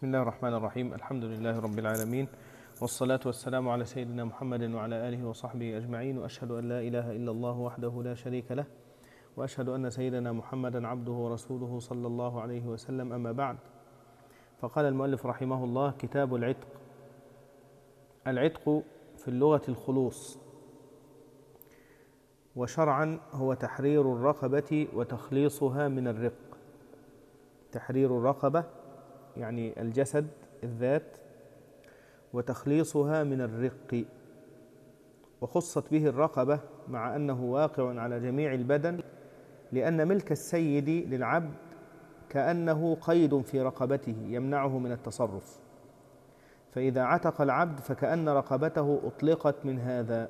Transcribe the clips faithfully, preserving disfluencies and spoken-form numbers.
بسم الله الرحمن الرحيم. الحمد لله رب العالمين، والصلاة والسلام على سيدنا محمد وعلى آله وصحبه أجمعين، وأشهد أن لا إله إلا الله وحده لا شريك له، وأشهد أن سيدنا محمدا عبده ورسوله صلى الله عليه وسلم. أما بعد، فقال المؤلف رحمه الله: كتاب العتق. العتق في اللغة الخلوص، وشرعا هو تحرير الرقبة وتخليصها من الرق. تحرير الرقبة يعني الجسد الذات، وتخليصها من الرق. وخصت به الرقبة مع أنه واقع على جميع البدن، لأن ملك السيد للعبد كأنه قيد في رقبته يمنعه من التصرف، فإذا عتق العبد فكأن رقبته أطلقت من هذا.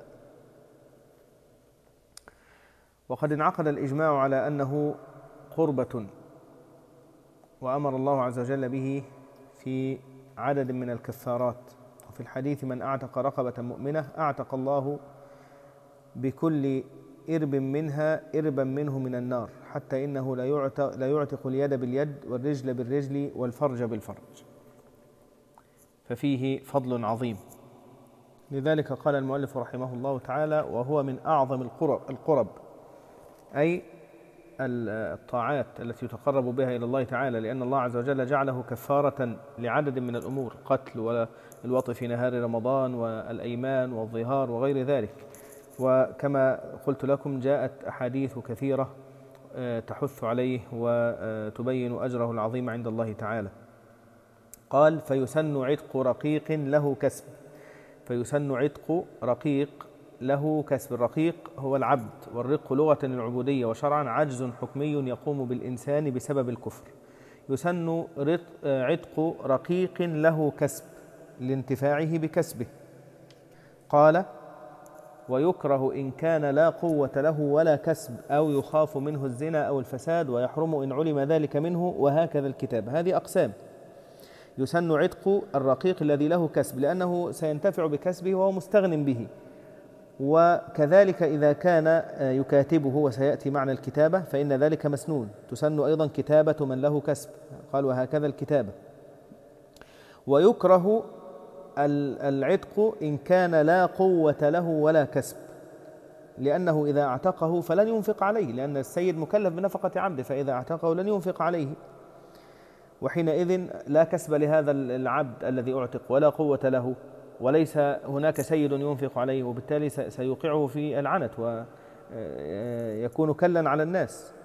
وقد انعقد الإجماع على أنه قربة، وأمر الله عز وجل به في عدد من الكفارات. وفي الحديث: من أعتق رقبة مؤمنة أعتق الله بكل إرب منها إربا منه من النار، حتى إنه لا يعتق, لا يعتق اليد باليد والرجل بالرجل والفرج بالفرج. ففيه فضل عظيم. لذلك قال المؤلف رحمه الله تعالى: وهو من أعظم القرب, القرب أي الطاعات التي يتقرب بها إلى الله تعالى، لأن الله عز وجل جعله كفارة لعدد من الأمور: قتل والوطء في نهار رمضان والأيمان والظهار وغير ذلك. وكما قلت لكم جاءت أحاديث كثيرة تحث عليه وتبين أجره العظيم عند الله تعالى. قال: فيسن عتق رقيق له كسب. فيسن عتق رقيق له كسب. الرقيق هو العبد، والرق لغة العبودية، وشرعا عجز حكمي يقوم بالإنسان بسبب الكفر. يسن عتق رقيق له كسب لانتفاعه بكسبه. قال: ويكره إن كان لا قوة له ولا كسب، أو يخاف منه الزنا أو الفساد، ويحرم إن علم ذلك منه، وهكذا الكتاب. هذه أقسام. يسن عتق الرقيق الذي له كسب، لأنه سينتفع بكسبه وهو مستغن به. وكذلك إذا كان يكاتبه، وسيأتي معنى الكتابة، فإن ذلك مسنون. تسن أيضا كتابة من له كسب. قال: وهكذا الكتابة. ويكره العتق إن كان لا قوة له ولا كسب، لأنه إذا اعتقه فلن ينفق عليه، لأن السيد مكلف بنفقة عبده، فإذا اعتقه لن ينفق عليه، وحينئذ لا كسب لهذا العبد الذي اعتق ولا قوة له، وليس هناك سيد ينفق عليه، وبالتالي سيوقعه في العنت ويكون كلا على الناس،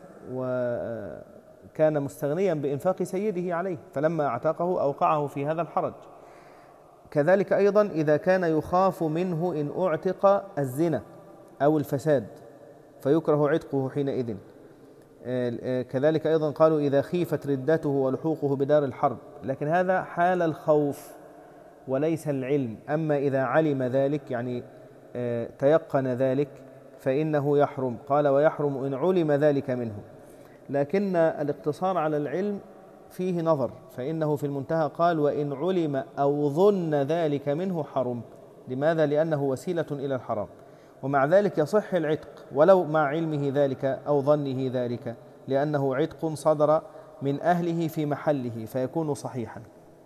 وكان مستغنيا بإنفاق سيده عليه، فلما اعتقه أوقعه في هذا الحرج. كذلك أيضا إذا كان يخاف منه إن أعتق الزنا أو الفساد، فيكره عتقه حينئذ. كذلك أيضا قالوا: إذا خيفت ردته ولحوقه بدار الحرب، لكن هذا حال الخوف وليس العلم. أما إذا علم ذلك، يعني تيقن ذلك، فإنه يحرم. قال: ويحرم إن علم ذلك منه. لكن الاقتصار على العلم فيه نظر، فإنه في المنتهى قال: وإن علم أو ظن ذلك منه حرم. لماذا؟ لأنه وسيلة إلى الحرام، ومع ذلك يصح العتق ولو مع علمه ذلك أو ظنه ذلك، لأنه عتق صدر من أهله في محله فيكون صحيحا.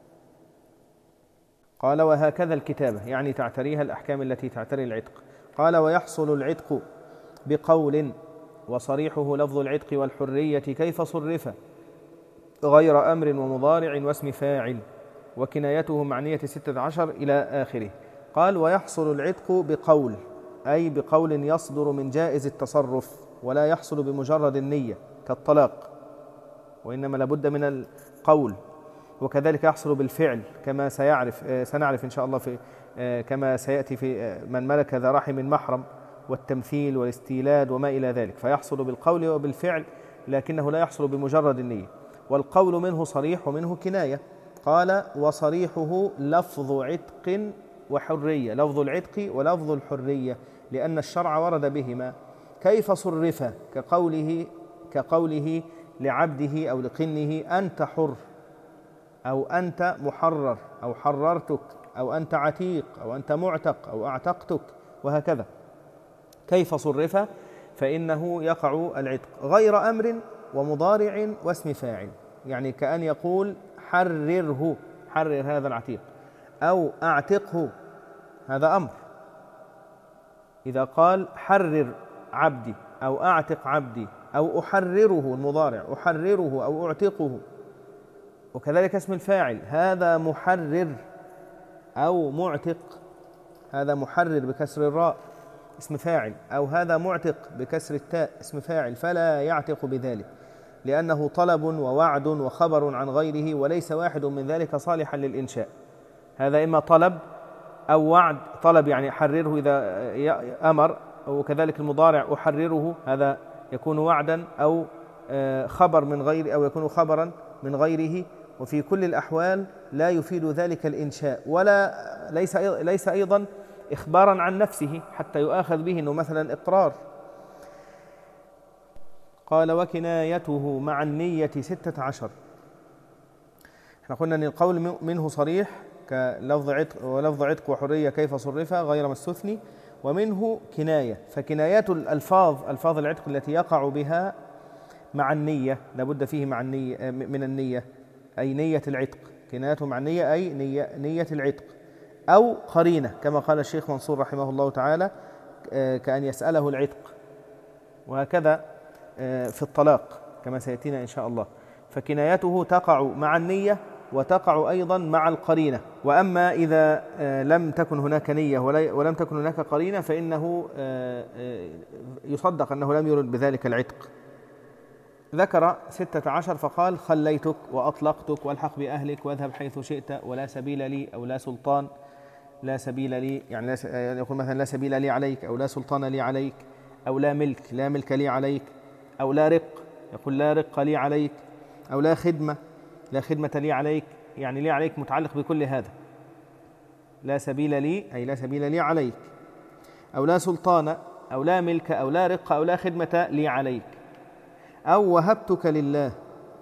قال: وهكذا الكتابة، يعني تعتريها الأحكام التي تعتري العتق. قال: ويحصل العتق بقول، وصريحه لفظ العتق والحرية كيف صرف غير أمر ومضارع واسم فاعل، وكنايته معنية ستة عشر إلى آخره. قال: ويحصل العتق بقول، أي بقول يصدر من جائز التصرف، ولا يحصل بمجرد النية كالطلاق، وإنما لابد من القول. وكذلك يحصل بالفعل، كما سيعرف سنعرف إن شاء الله في كما سيأتي في من ملك ذا رحم محرم، والتمثيل والاستيلاد وما إلى ذلك، فيحصل بالقول وبالفعل، لكنه لا يحصل بمجرد النية. والقول منه صريح ومنه كناية. قال: وصريحه لفظ عتق وحرية، لفظ العتق ولفظ الحرية، لأن الشرع ورد بهما. كيف صرف؟ كقوله كقوله لعبده أو لقنه: أنت حر، أو أنت محرر، أو حررتك، أو أنت عتيق، أو أنت معتق، أو أعتقتك، وهكذا. كيف صرف؟ فإنه يقع العتق غير أمر ومضارع واسم فاعل، يعني كأن يقول: حرره، حرر هذا العتيق، أو أعتقه، هذا أمر. إذا قال حرر عبدي أو أعتق عبدي أو أحرره، المضارع أحرره أو أعتقه. وكذلك اسم الفاعل، هذا محرر أو معتق، هذا محرر بكسر الراء اسم فاعل، أو هذا معتق بكسر التاء اسم فاعل، فلا يعتق بذلك، لأنه طلب ووعد وخبر عن غيره، وليس واحد من ذلك صالحا للإنشاء. هذا إما طلب أو وعد. طلب يعني حرره إذا أمر، وكذلك المضارع أحرره، هذا يكون وعدا أو خبر من غير، أو يكون خبرا من غيره. وفي كل الأحوال لا يفيد ذلك الإنشاء، ولا ليس ليس أيضا إخبارا عن نفسه حتى يؤاخذ به أنه مثلا إقرار. قال وكنايته مع النية ستة عشر. احنا قلنا أن القول منه صريح كلفظ عتق ولفظ عتق وحرية كيف صرف غير ما استثني، ومنه كناية. فكنايات الألفاظ، ألفاظ العتق التي يقع بها مع النية، لابد فيه مع النية من النية، أي نية العتق. كنايته مع النية أي نية, نية العتق، أو قرينة كما قال الشيخ منصور رحمه الله تعالى، كأن يسأله العتق، وهكذا في الطلاق كما سيأتينا إن شاء الله. فكنايته تقع مع النية وتقع أيضا مع القرينة. وأما إذا لم تكن هناك نية ولم تكن هناك قرينة فإنه يصدق أنه لم يرد بذلك العتق. ذكر ستة عشر فقال خليتك وأطلقتك والحق بأهلك واذهب حيث شئت ولا سبيل لي، أو لا سلطان. لا سبيل لي يعني لا يقول مثلا لا سبيل لي عليك، أو لا سلطان لي عليك، أو لا ملك، لا ملك لي عليك، أو لا رق، يقول لا رق لي عليك، أو لا خدمة، لا خدمة لي عليك، يعني لي عليك متعلق بكل هذا. لا سبيل لي أي لا سبيل لي عليك، أو لا سلطان، أو لا ملك، أو لا رق، أو لا خدمة لي عليك، أو وهبتك لله،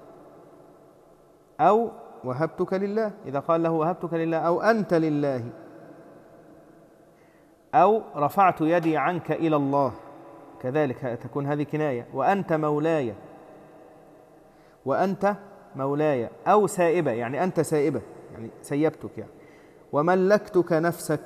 أو وهبتك لله إذا قال له وهبتك لله، أو أنت لله، أو رفعت يدي عنك إلى الله، كذلك تكون هذه كناية. وأنت مولاي، وأنت مولاي، أو سائبة يعني أنت سائبة يعني سيبتك يعني. وملكتك نفسك،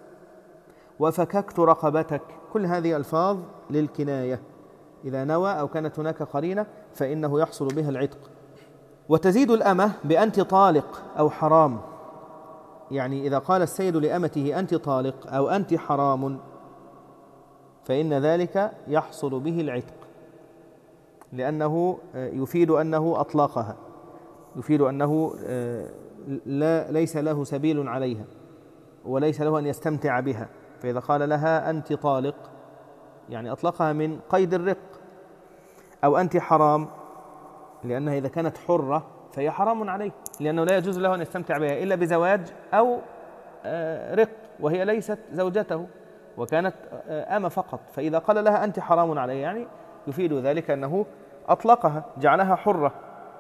وفككت رقبتك. كل هذه ألفاظ للكناية، إذا نوى أو كانت هناك قرينة فإنه يحصل بها العتق. وتزيد الأمة بأنت طالق أو حرام، يعني إذا قال السيد لأمته أنت طالق أو أنت حرام فإن ذلك يحصل به العتق، لأنه يفيد أنه أطلقها، يفيد أنه لا ليس له سبيل عليها وليس له أن يستمتع بها. فإذا قال لها أنت طالق يعني أطلقها من قيد الرق. أو أنت حرام لأنها إذا كانت حرة فهي حرام عليه، لأنه لا يجوز له أن يستمتع بها إلا بزواج أو رق، وهي ليست زوجته وكانت أمة فقط. فإذا قال لها أنت حرام عليه يعني يفيد ذلك أنه أطلقها جعلها حرة.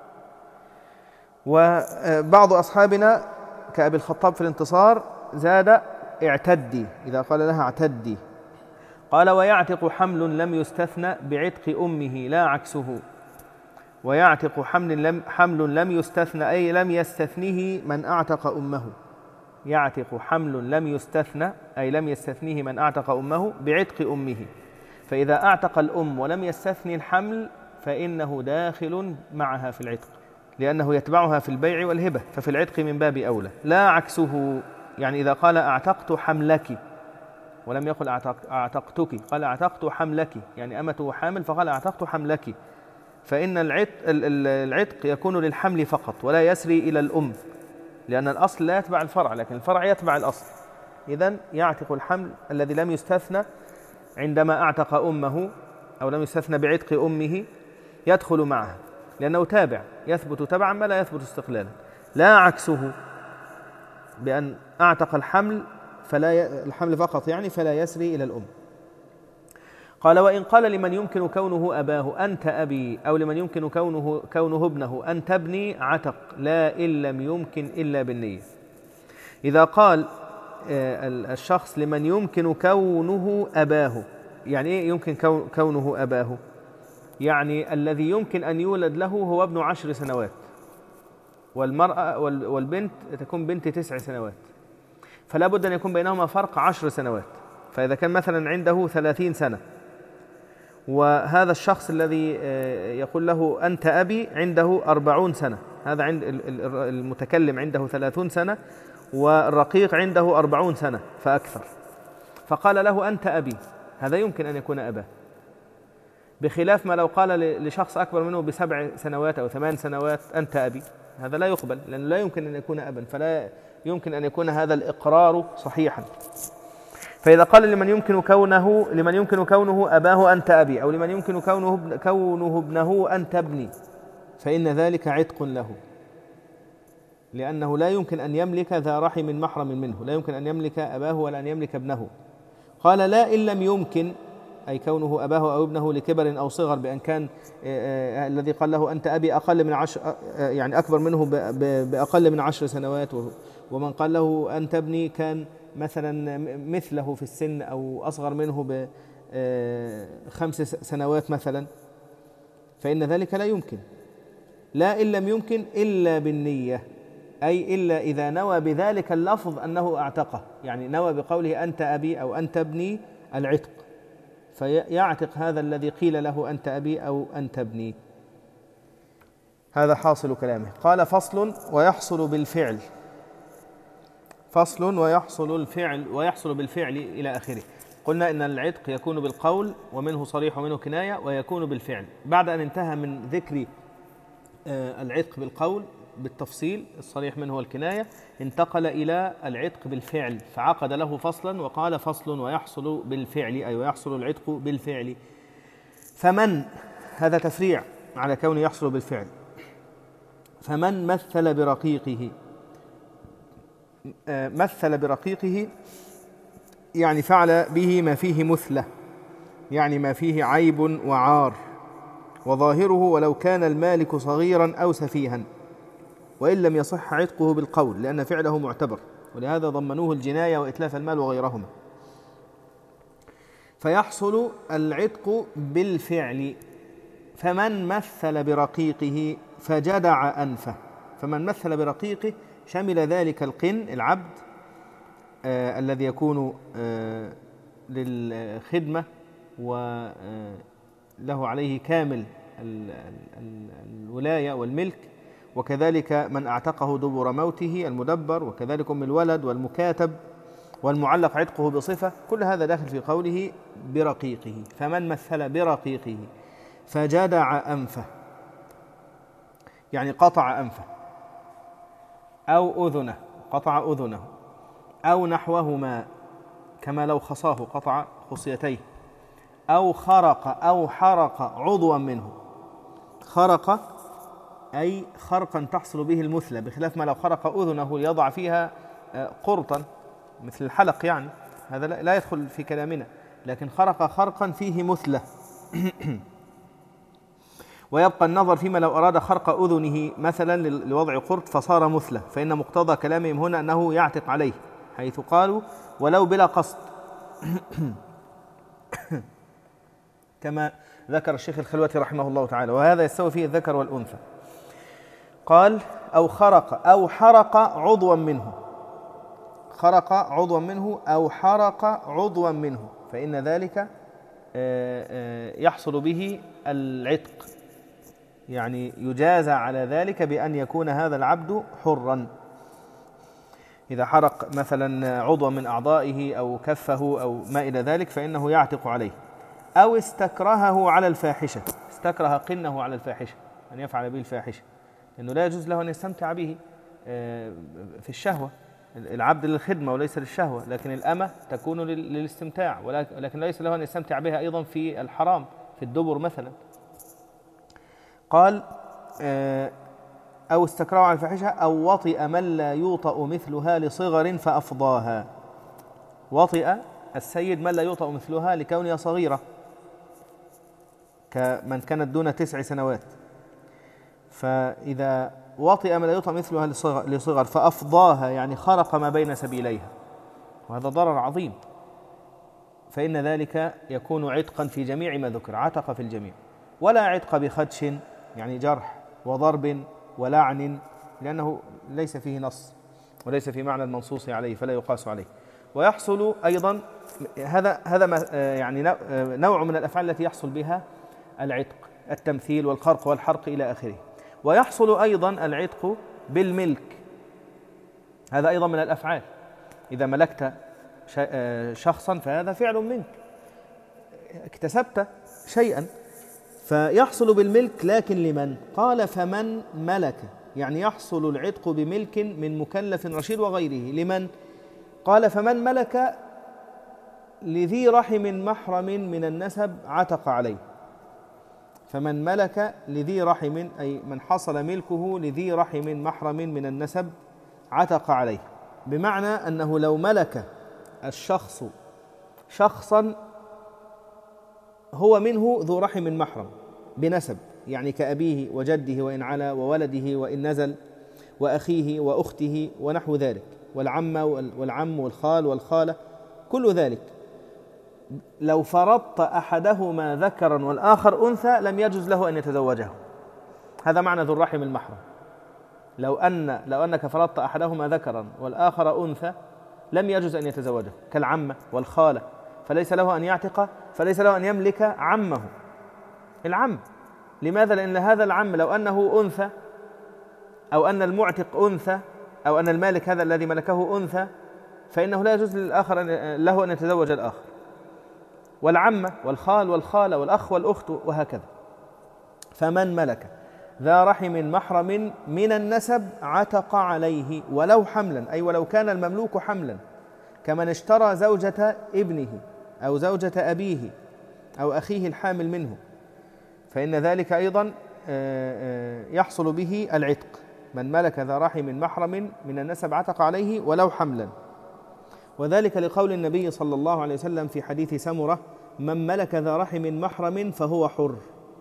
وبعض أصحابنا كأبي الخطاب في الانتصار زاد اعتدي، إذا قال لها اعتدي. قال ويعتق حمل لم يستثنى بعتق أمه لا عكسه. ويعتق حمل لم, حمل لم يستثنى أي لم يستثنيه من أعتق أمه. يعتق حمل لم يستثنى أي لم يستثنيه من أعتق أمه بعتق أمه. فإذا أعتق الأم ولم يستثني الحمل فإنه داخل معها في العتق، لأنه يتبعها في البيع والهبة، ففي العتق من باب أولى. لا عكسه، يعني إذا قال أعتقت حملك ولم يقل أعتقتك، قال أعتقت حملك، يعني أمته حامل فقال أعتقت حملك، فإن العتق, العتق يكون للحمل فقط ولا يسري إلى الأم، لأن الأصل لا يتبع الفرع لكن الفرع يتبع الأصل. إذن يعتق الحمل الذي لم يستثنى عندما أعتق أمه أو لم يستثنى بعتق أمه يدخل معها، لأنه تابع يثبت تبعا ما لا يثبت استقلالا. لا عكسه، بأن أعتق الحمل فلا ي... الحمل فقط يعني فلا يسري إلى الأم. قال وإن قال لمن يمكن كونه أباه أنت أبي، أو لمن يمكن كونه, كونه ابنه أنت ابني، عتق لا إن لم يمكن إلا بالنية. إذا قال الشخص لمن يمكن كونه أباه، يعني إيه يمكن كونه أباه؟ يعني الذي يمكن أن يولد له هو ابن عشر سنوات، والمرأة والبنت تكون بنت تسع سنوات، فلا بد أن يكون بينهما فرق عشر سنوات. فإذا كان مثلا عنده ثلاثين سنة وهذا الشخص الذي يقول له أنت أبي عنده أربعون سنة، هذا عند المتكلم عنده ثلاثون سنة والرقيق عنده أربعون سنة فأكثر، فقال له أنت أبي، هذا يمكن أن يكون أباه، بخلاف ما لو قال لشخص أكبر منه بسبع سنوات أو ثمان سنوات أنت أبي، هذا لا يقبل لأنه لا يمكن أن يكون أبا، فلا يمكن أن يكون هذا الإقرار صحيحا. فإذا قال لمن يمكن كونه لمن يمكن كونه أباه أنت أبي، أو لمن يمكن كونه كونه ابنه أنت ابني، فإن ذلك عتق له، لأنه لا يمكن أن يملك ذا رحم محرم منه، لا يمكن أن يملك أباه ولا أن يملك ابنه. قال لا إن لم يمكن، أي كونه أباه أو ابنه لكبر أو صغر، بأن كان الذي قال له أنت أبي أقل من عشر، يعني أكبر منه بأقل من عشر سنوات، ومن قال له أنت ابني كان مثلا مثله في السن أو أصغر منه بخمس سنوات مثلا، فإن ذلك لا يمكن. لا إن لم يمكن إلا بالنية، أي إلا إذا نوى بذلك اللفظ أنه أعتقه، يعني نوى بقوله أنت أبي أو أنت ابني العتق، فيعتق هذا الذي قيل له أنت أبي أو أنت ابني. هذا حاصل كلامه. قال فصل ويحصل بالفعل، فصل ويحصل الفعل ويحصل بالفعل إلى آخره. قلنا إن العتق يكون بالقول ومنه صريح ومنه كناية، ويكون بالفعل. بعد أن انتهى من ذكر العتق بالقول بالتفصيل الصريح منه والكناية، انتقل إلى العتق بالفعل، فعقد له فصلا وقال فصل ويحصل بالفعل، أي ويحصل العتق بالفعل. فمن، هذا تفريع على كونه يحصل بالفعل، فمن مثل برقيقه، مثل برقيقه يعني فعل به ما فيه مثلة، يعني ما فيه عيب وعار، وظاهره ولو كان المالك صغيرا أو سفيها، وإن لم يصح عتقه بالقول لأن فعله معتبر، ولهذا ضمنوه الجناية وإتلاف المال وغيرهما. فيحصل العتق بالفعل. فمن مثل برقيقه فجدع أنفه، فمن مثل برقيقه شمل ذلك القن العبد آه الذي يكون آه للخدمة وله آه عليه كامل الولاية والملك، وكذلك من أعتقه دبر موته المدبر، وكذلك أم الولد والمكاتب والمعلق عتقه بصفة، كل هذا داخل في قوله برقيقه. فمن مثل برقيقه فجدع أنفه يعني قطع أنفه أو أذنه، قطع أذنه أو نحوهما، كما لو خصاه قطع خصيتيه، أو خرق أو حرق عضوا منه. خرق أي خرقا تحصل به المثلة، بخلاف ما لو خرق أذنه يضع فيها قرطا مثل الحلق، يعني هذا لا يدخل في كلامنا، لكن خرق خرقا فيه مثلة. ويبقى النظر فيما لو أراد خرق أذنه مثلا لوضع قرط فصار مثلة، فإن مقتضى كلامهم هنا أنه يعتق عليه، حيث قالوا ولو بلا قصد، كما ذكر الشيخ الخلوتي رحمه الله تعالى، وهذا يستوي فيه الذكر والأنثى. قال أو خرق أو حرق عضوا منه، خرق عضوا منه أو حرق عضوا منه، فإن ذلك يحصل به العتق، يعني يجازى على ذلك بأن يكون هذا العبد حرا. إذا حرق مثلا عضوا من أعضائه أو كفه أو ما إلى ذلك فإنه يعتق عليه. أو استكرهه على الفاحشة، استكره قنه على الفاحشة، أن يفعل به الفاحشة، لأنه لا يجوز له أن يستمتع به في الشهوة، العبد للخدمة وليس للشهوة، لكن الأمة تكون للاستمتاع، ولكن ليس له أن يستمتع بها أيضا في الحرام في الدبر مثلا. قال أو استكرهه على الفاحشة أو وطئ من لا يوطأ مثلها لصغر فأفضاها. وطئ السيد من لا يوطأ مثلها لكونها صغيرة، كمن كانت دون تسع سنوات، فإذا وطئ من لا يوطأ مثلها لصغر فأفضاها يعني خرق ما بين سبيليها، وهذا ضرر عظيم، فإن ذلك يكون عتقا في جميع ما ذكر، عتق في الجميع. ولا عتق بخدش يعني جرح وضرب ولعن لأنه ليس فيه نص وليس في معنى المنصوص عليه فلا يقاس عليه. ويحصل أيضا هذا هذا يعني نوع من الأفعال التي يحصل بها العتق، التمثيل والخرق والحرق إلى آخره. ويحصل أيضا العتق بالملك، هذا أيضا من الأفعال. إذا ملكت شخصا فهذا فعل منك، اكتسبت شيئا، فيحصل بالملك. لكن لمن؟ قال فمن ملك، يعني يحصل العتق بملك من مكلف رشيد وغيره. لمن؟ قال فمن ملك لذي رحم محرم من النسب عتق عليه. فمن ملك لذي رحم، أي من حصل ملكه لذي رحم محرم من النسب عتق عليه، بمعنى أنه لو ملك الشخص شخصا هو منه ذو رحم محرم بنسب، يعني كأبيه وجده وإن علا، وولده وإن نزل، وأخيه وأخته ونحو ذلك، والعم والعم والخال والخالة، كل ذلك. لو فرضت أحدهما ذكرا والآخر أنثى لم يجوز له أن يتزوجه. هذا معنى ذو الرحم المحرم. لو أن لو أنك فرضت أحدهما ذكرا والآخر أنثى لم يجوز أن يتزوجه، كالعمة والخالة، فليس له أن يعتق، فليس له أن يملك عمه العم. لماذا؟ لأن هذا العم لو أنه أنثى، أو أن المعتق أنثى، أو أن المالك هذا الذي ملكه أنثى، فإنه لا يجوز للآخر له أن يتزوج الآخر. والعمة والخال والخالة والأخ والأخت وهكذا. فمن ملك ذا رحم محرم من النسب عتق عليه ولو حملا، أي ولو كان المملوك حملا، كمن اشترى زوجة ابنه أو زوجة أبيه أو أخيه الحامل منه، فإن ذلك أيضا يحصل به العتق. من ملك ذا رحم محرم من النسب عتق عليه ولو حملا. وذلك لقول النبي صلى الله عليه وسلم في حديث سمرة: من ملك ذا رحم محرم فهو حر.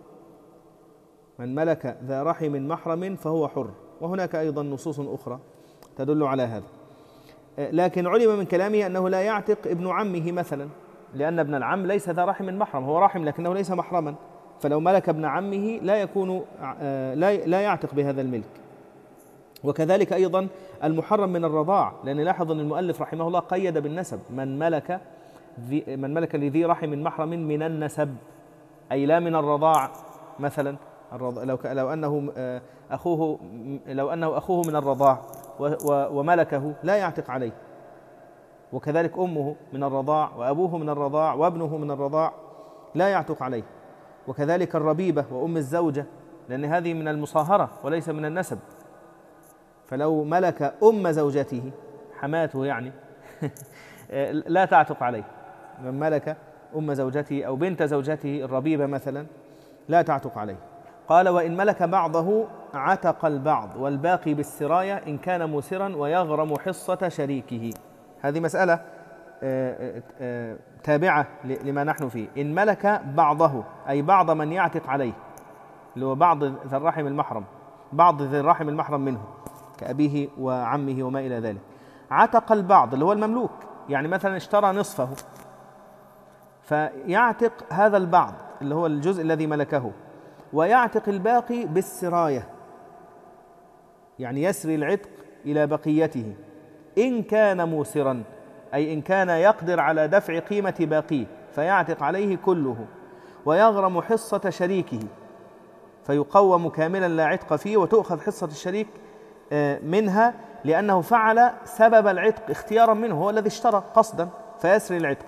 من ملك ذا رحم محرم فهو حر. وهناك أيضا نصوص أخرى تدل على هذا. لكن علم من كلامه أنه لا يعتق ابن عمه مثلا، لأن ابن العم ليس ذا رحم محرم، هو رحم لكنه ليس محرما، فلو ملك ابن عمه لا يكون لا يعتق بهذا الملك. وكذلك أيضا المحرم من الرضاع، لأن لاحظ أن المؤلف رحمه الله قيد بالنسب: من ملك من ملك لذي رحم محرم من النسب، أي لا من الرضاع. مثلا لو لو أنه أخوه لو أنه أخوه من الرضاع وملكه لا يعتق عليه. وكذلك أمه من الرضاع وأبوه من الرضاع وابنه من الرضاع لا يعتق عليه. وكذلك الربيبة وأم الزوجة، لأن هذه من المصاهرة وليس من النسب، فلو ملك أم زوجته حماته يعني لا تعتق عليه. من ملك أم زوجته أو بنت زوجته الربيبة مثلا لا تعتق عليه. قال: وإن ملك بعضه عتق البعض والباقي بالسراية إن كان موسرا ويغرم حصة شريكه. هذه مسألة تابعة لما نحن فيه. إن ملك بعضه أي بعض من يعتق عليه، اللي هو بعض ذي الرحم المحرم، بعض ذي الرحم المحرم منه كأبيه وعمه وما إلى ذلك. عتق البعض اللي هو المملوك، يعني مثلا اشترى نصفه فيعتق هذا البعض اللي هو الجزء الذي ملكه، ويعتق الباقي بالسراية، يعني يسري العتق إلى بقيته إن كان موسرا، أي إن كان يقدر على دفع قيمة باقيه فيعتق عليه كله، ويغرم حصة شريكه فيقوم كاملا لا عتق فيه، وتؤخذ حصة الشريك منها لأنه فعل سبب العتق اختيارا منه، هو الذي اشترى قصدا فيسري العتق.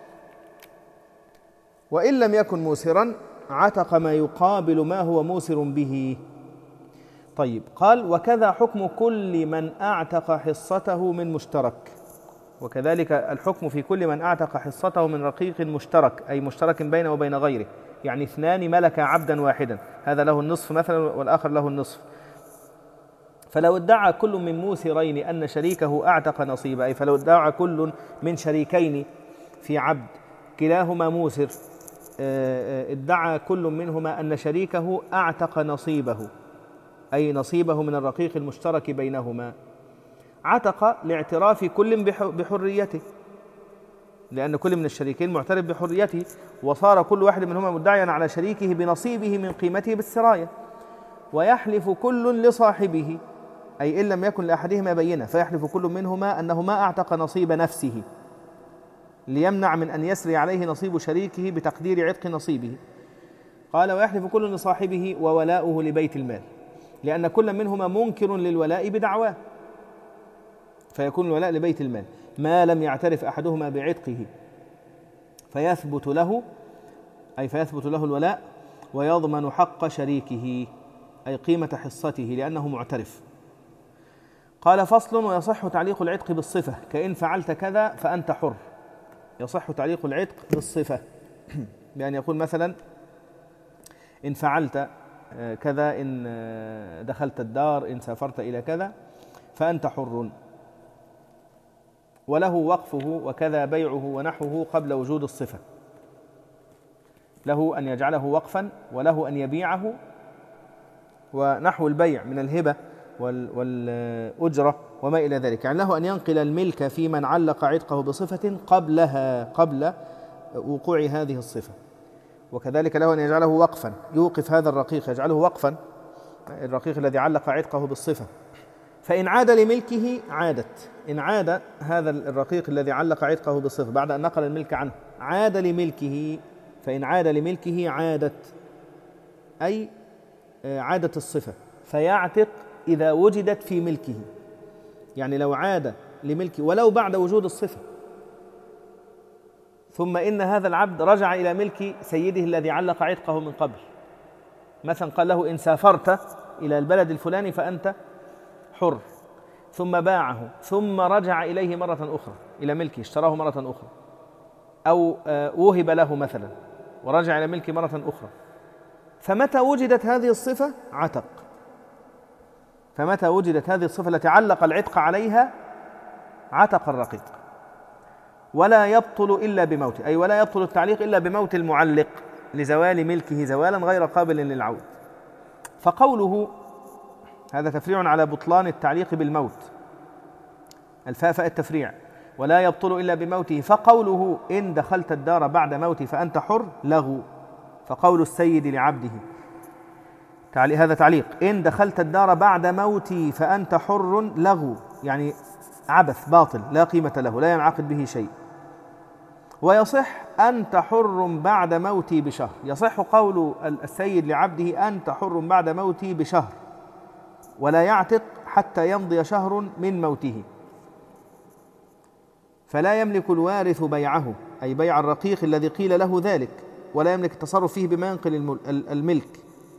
وإن لم يكن موسرا عتق ما يقابل ما هو موسر به. طيب، قال: وكذا حكم كل من أعتق حصته من مشترك. وكذلك الحكم في كل من أعتق حصته من رقيق مشترك، أي مشترك بينه وبين غيره، يعني اثنان ملك عبدا واحدا، هذا له النصف مثلا والآخر له النصف، فلو ادعى كل من موسرين أن شريكه أعتق نصيبه، أي فلو ادعى كل من شريكين في عبد كلاهما موسر، ادعى كل منهما أن شريكه أعتق نصيبه، أي نصيبه من الرقيق المشترك بينهما، عتق لاعتراف كل بحريته، لأن كل من الشريكين معترف بحريته، وصار كل واحد منهما مدعيا على شريكه بنصيبه من قيمته بالسراية، ويحلف كل لصاحبه، أي إن لم يكن لأحدهما بينة، فيحلف كل منهما أنه ما أعتق نصيب نفسه ليمنع من أن يسري عليه نصيب شريكه بتقدير عتق نصيبه. قال ويحلف كل لصاحبه وولاؤه لبيت المال، لأن كل منهما منكر للولاء بدعواه، فيكون الولاء لبيت المال ما لم يعترف أحدهما بعتقه، فيثبت له أي فيثبت له الولاء ويضمن حق شريكه أي قيمة حصته لأنه معترف. قال فصل ويصح تعليق العتق بالصفة كإن فعلت كذا فأنت حر. يصح تعليق العتق بالصفة بأن يقول مثلا إن فعلت كذا، إن دخلت الدار، إن سافرت إلى كذا فأنت حر، وله وقفه وكذا بيعه ونحوه قبل وجود الصفة، له أن يجعله وقفا وله أن يبيعه، ونحو البيع من الهبة والأجرة وما إلى ذلك، يعني له أن ينقل الملك في من علق عتقه بصفة قبلها قبل وقوع هذه الصفة، وكذلك له أن يجعله وقفا، يوقف هذا الرقيق يجعله وقفا، الرقيق الذي علق عتقه بالصفة، فإن عاد لملكه عادت، إن عاد هذا الرقيق الذي علق عتقه بالصفة بعد أن نقل الملك عنه عاد لملكه، فإن عاد لملكه عادت أي عادت الصفة، فيعتق إذا وجدت في ملكه، يعني لو عاد لملكه ولو بعد وجود الصفة، ثم إن هذا العبد رجع إلى ملك سيده الذي علق عتقه من قبل، مثلا قال له إن سافرت إلى البلد الفلاني فأنت حر، ثم باعه ثم رجع إليه مرة أخرى إلى ملكه، اشتراه مرة أخرى، أو وهب له مثلا ورجع إلى ملكه مرة أخرى، فمتى وجدت هذه الصفة عتق، فمتى وجدت هذه الصفة التي علق العتق عليها عتق الرقيق، ولا يبطل إلا بموته، أي ولا يبطل التعليق إلا بموت المعلق لزوال ملكه زوالا غير قابل للعود. فقوله هذا تفريع على بطلان التعليق بالموت، الفاء فاء التفريع، ولا يبطل إلا بموته، فقوله إن دخلت الدار بعد موتي فأنت حر لغو، فقول السيد لعبده هذا تعليق إن دخلت الدار بعد موتي فأنت حر لغو، يعني عبث باطل لا قيمة له لا ينعقد به شيء. ويصح أنت حر بعد موتي بشهر، يصح قول السيد لعبده أنت حر بعد موتي بشهر، ولا يعتق حتى يمضي شهر من موته، فلا يملك الوارث بيعه أي بيع الرقيق الذي قيل له ذلك، ولا يملك التصرف فيه بما ينقل الملك.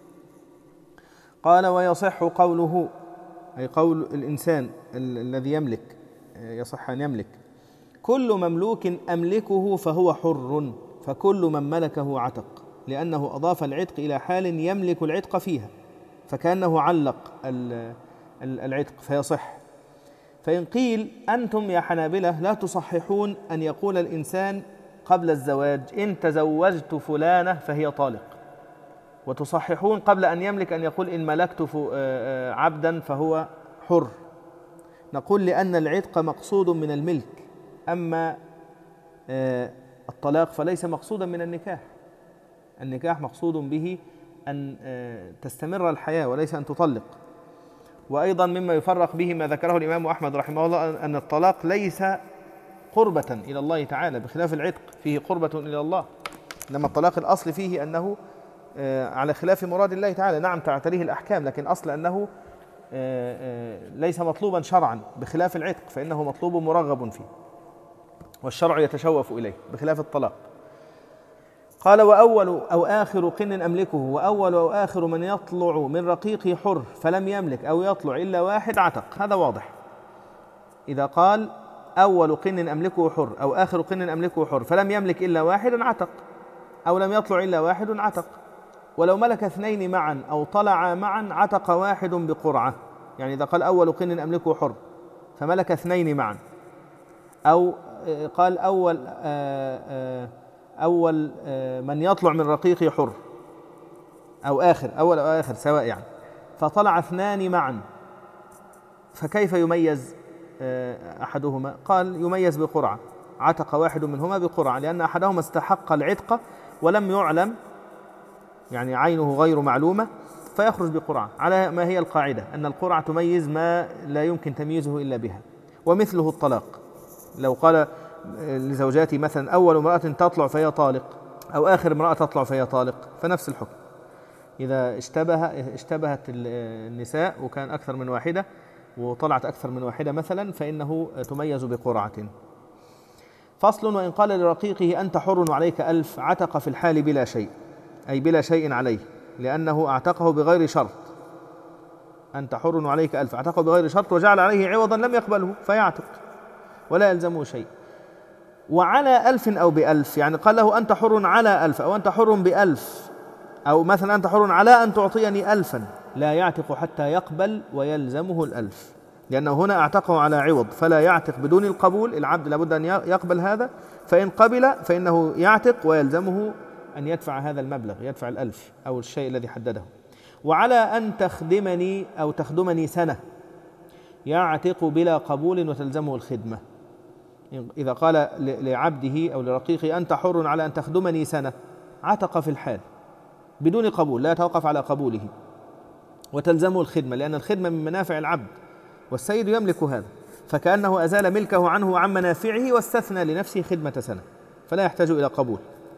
قال ويصح قوله أي قول الإنسان الذي يملك، يصح أن يملك كل مملوك أملكه فهو حر، فكل من ملكه عتق، لأنه أضاف العتق إلى حال يملك العتق فيها، فكأنه علق العتق فيصح. فإن قيل أنتم يا حنابلة لا تصححون أن يقول الإنسان قبل الزواج إن تزوجت فلانة فهي طالق، وتصححون قبل أن يملك أن يقول إن ملكت عبدا فهو حر، نقول لأن العتق مقصود من الملك، أما الطلاق فليس مقصودا من النكاح، النكاح مقصود به أن تستمر الحياة وليس أن تطلق. وأيضا مما يفرق به ما ذكره الإمام أحمد رحمه الله أن الطلاق ليس قربة إلى الله تعالى بخلاف العتق فيه قربة إلى الله، إنما الطلاق الأصل فيه أنه على خلاف مراد الله تعالى، نعم تعتريه الأحكام لكن أصل أنه ليس مطلوبا شرعا بخلاف العتق فإنه مطلوب مرغب فيه والشرع يتشوف إليه بخلاف الطلاق. قال وأول أو آخر قن أملكه، وأول أو آخر من يطلع من رقيقه حر فلم يملك أو يطلع إلا واحد عتق، هذا واضح. إذا قال أول قن أملكه حر أو آخر قن أملكه حر فلم يملك إلا واحد عتق، أو لم يطلع إلا واحد عتق. ولو ملك اثنين معا أو طلعا معا عتق واحد بقرعة، يعني إذا قال أول قن أملكه حر فملك اثنين معا، أو قال أول أول من يطلع من رقيقه حر أو آخر أول أو آخر سواء يعني، فطلع اثنان معا، فكيف يميز أحدهما؟ قال يميز بقرعة، عتق واحد منهما بقرعة، لأن أحدهما استحق العتق ولم يعلم، يعني عينه غير معلومة، فيخرج بقرعة، على ما هي القاعدة أن القرعة تميز ما لا يمكن تمييزه إلا بها. ومثله الطلاق، لو قال لزوجاتي مثلا أول امرأة تطلع فهي طالق، أو آخر امرأة تطلع فهي طالق، فنفس الحكم. إذا اشتبه اشتبهت النساء وكان أكثر من واحدة وطلعت أكثر من واحدة مثلا، فإنه تميز بقرعة. فصل: وإن قال لرقيقه أنت حر عليك ألف، عتق في الحال بلا شيء، أي بلا شيء عليه، لأنه اعتقه بغير شرط. أنت حر عليك ألف، اعتقه بغير شرط وجعل عليه عوضا لم يقبله فيعتق ولا يلزمه شيء. وعلى ألف أو بألف، يعني قال له أنت حر على ألف، أو أنت حر بألف، أو مثلا أنت حر على أن تعطيني ألفا، لا يعتق حتى يقبل ويلزمه الألف، لأنه هنا اعتقه على عوض، فلا يعتق بدون القبول. العبد لابد أن يقبل هذا، فإن قبل فإنه يعتق ويلزمه أن يدفع هذا المبلغ، يدفع الألف أو الشيء الذي حدده. وعلى أن تخدمني أو تخدمني سنة، يعتق بلا قبول وتلزمه الخدمة. إذا قال لعبده أو لرقيقه أنت حر على أن تخدمني سنة، عتق في الحال بدون قبول، لا يتوقف على قبوله، وتلزمه الخدمة، لأن الخدمة من منافع العبد والسيد يملك هذا، فكأنه أزال ملكه عنه وعن منافعه واستثنى لنفسه خدمة سنة، فلا يحتاج إلى قبول.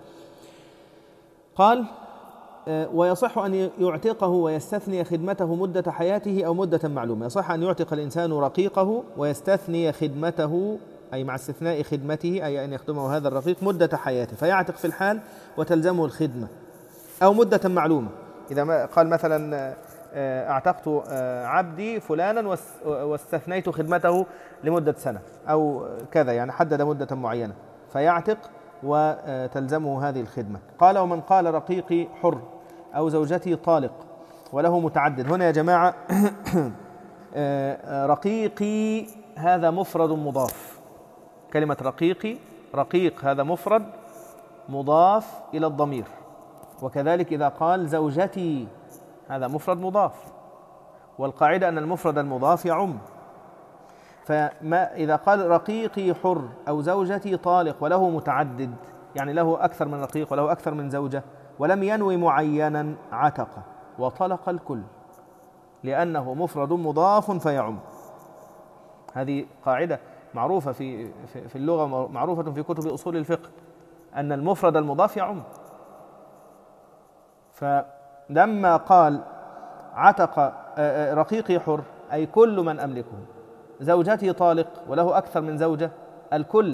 قال: ويصح أن يعتقه ويستثني خدمته مدة حياته أو مدة معلومة. يصح أن يعتق الإنسان رقيقه ويستثني خدمته، أي مع استثناء خدمته، أي أن يخدمه هذا الرقيق مدة حياته، فيعتق في الحال وتلزمه الخدمة، أو مدة معلومة. إذا قال مثلا اعتقت عبدي فلانا واستثنيت خدمته لمدة سنة أو كذا، يعني حدد مدة معينة، فيعتق وتلزمه هذه الخدمة. قال: ومن قال رقيقي حر أو زوجتي طالق وله متعدد. هنا يا جماعة رقيقي هذا مفرد مضاف، كلمة رقيقي، رقيق هذا مفرد مضاف إلى الضمير. وكذلك إذا قال زوجتي هذا مفرد مضاف، والقاعدة أن المفرد المضاف يعم. فما إذا قال رقيقي حر أو زوجتي طالق وله متعدد، يعني له أكثر من رقيق وله أكثر من زوجة، ولم ينوي معينا، عتق وطلق الكل، لأنه مفرد مضاف فيعم. هذه قاعدة معروفة في في اللغة، معروفة في كتب أصول الفقه، أن المفرد المضاف يعم. فلما قال عتق رقيقي حر، أي كل من أملكه، زوجتي طالق وله أكثر من زوجة، الكل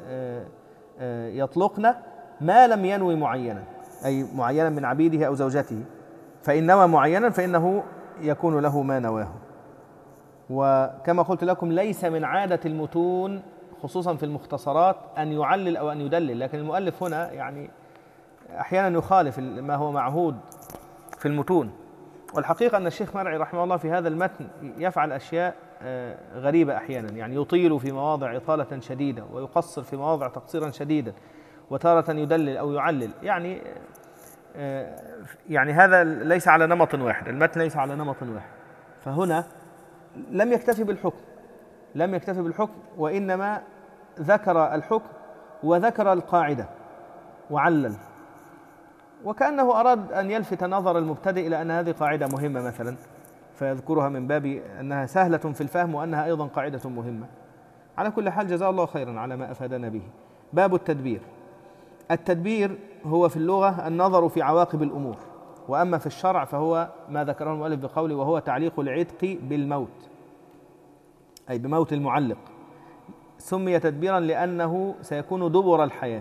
يطلقن ما لم ينوي معينا، أي معينا من عبيده أو زوجته، فإن نوى معينا فإنه يكون له ما نواه. وكما قلت لكم ليس من عادة المتون خصوصا في المختصرات أن يعلل أو أن يدلل، لكن المؤلف هنا يعني أحيانا يخالف ما هو معهود في المتون. والحقيقة أن الشيخ مرعي رحمه الله في هذا المتن يفعل أشياء غريبة أحيانا، يعني يطيل في مواضع إطالة شديدة ويقصر في مواضع تقصيرا شديدا، وتارة يدلل أو يعلل، يعني يعني هذا ليس على نمط واحد، المتن ليس على نمط واحد. فهنا لم يكتفي بالحكم، لم يكتفي بالحكم وإنما ذكر الحكم وذكر القاعدة وعلل، وكأنه أراد أن يلفت نظر المبتدئ إلى أن هذه قاعدة مهمة مثلا، فيذكرها من باب أنها سهلة في الفهم وأنها أيضا قاعدة مهمة. على كل حال جزاه الله خيرا على ما أفادنا به. باب التدبير. التدبير هو في اللغة النظر في عواقب الأمور، وأما في الشرع فهو ما ذكره المؤلف بقوله وهو تعليق العتق بالموت، أي بموت المعلق. سمي تدبيرا لأنه سيكون دبر الحياة.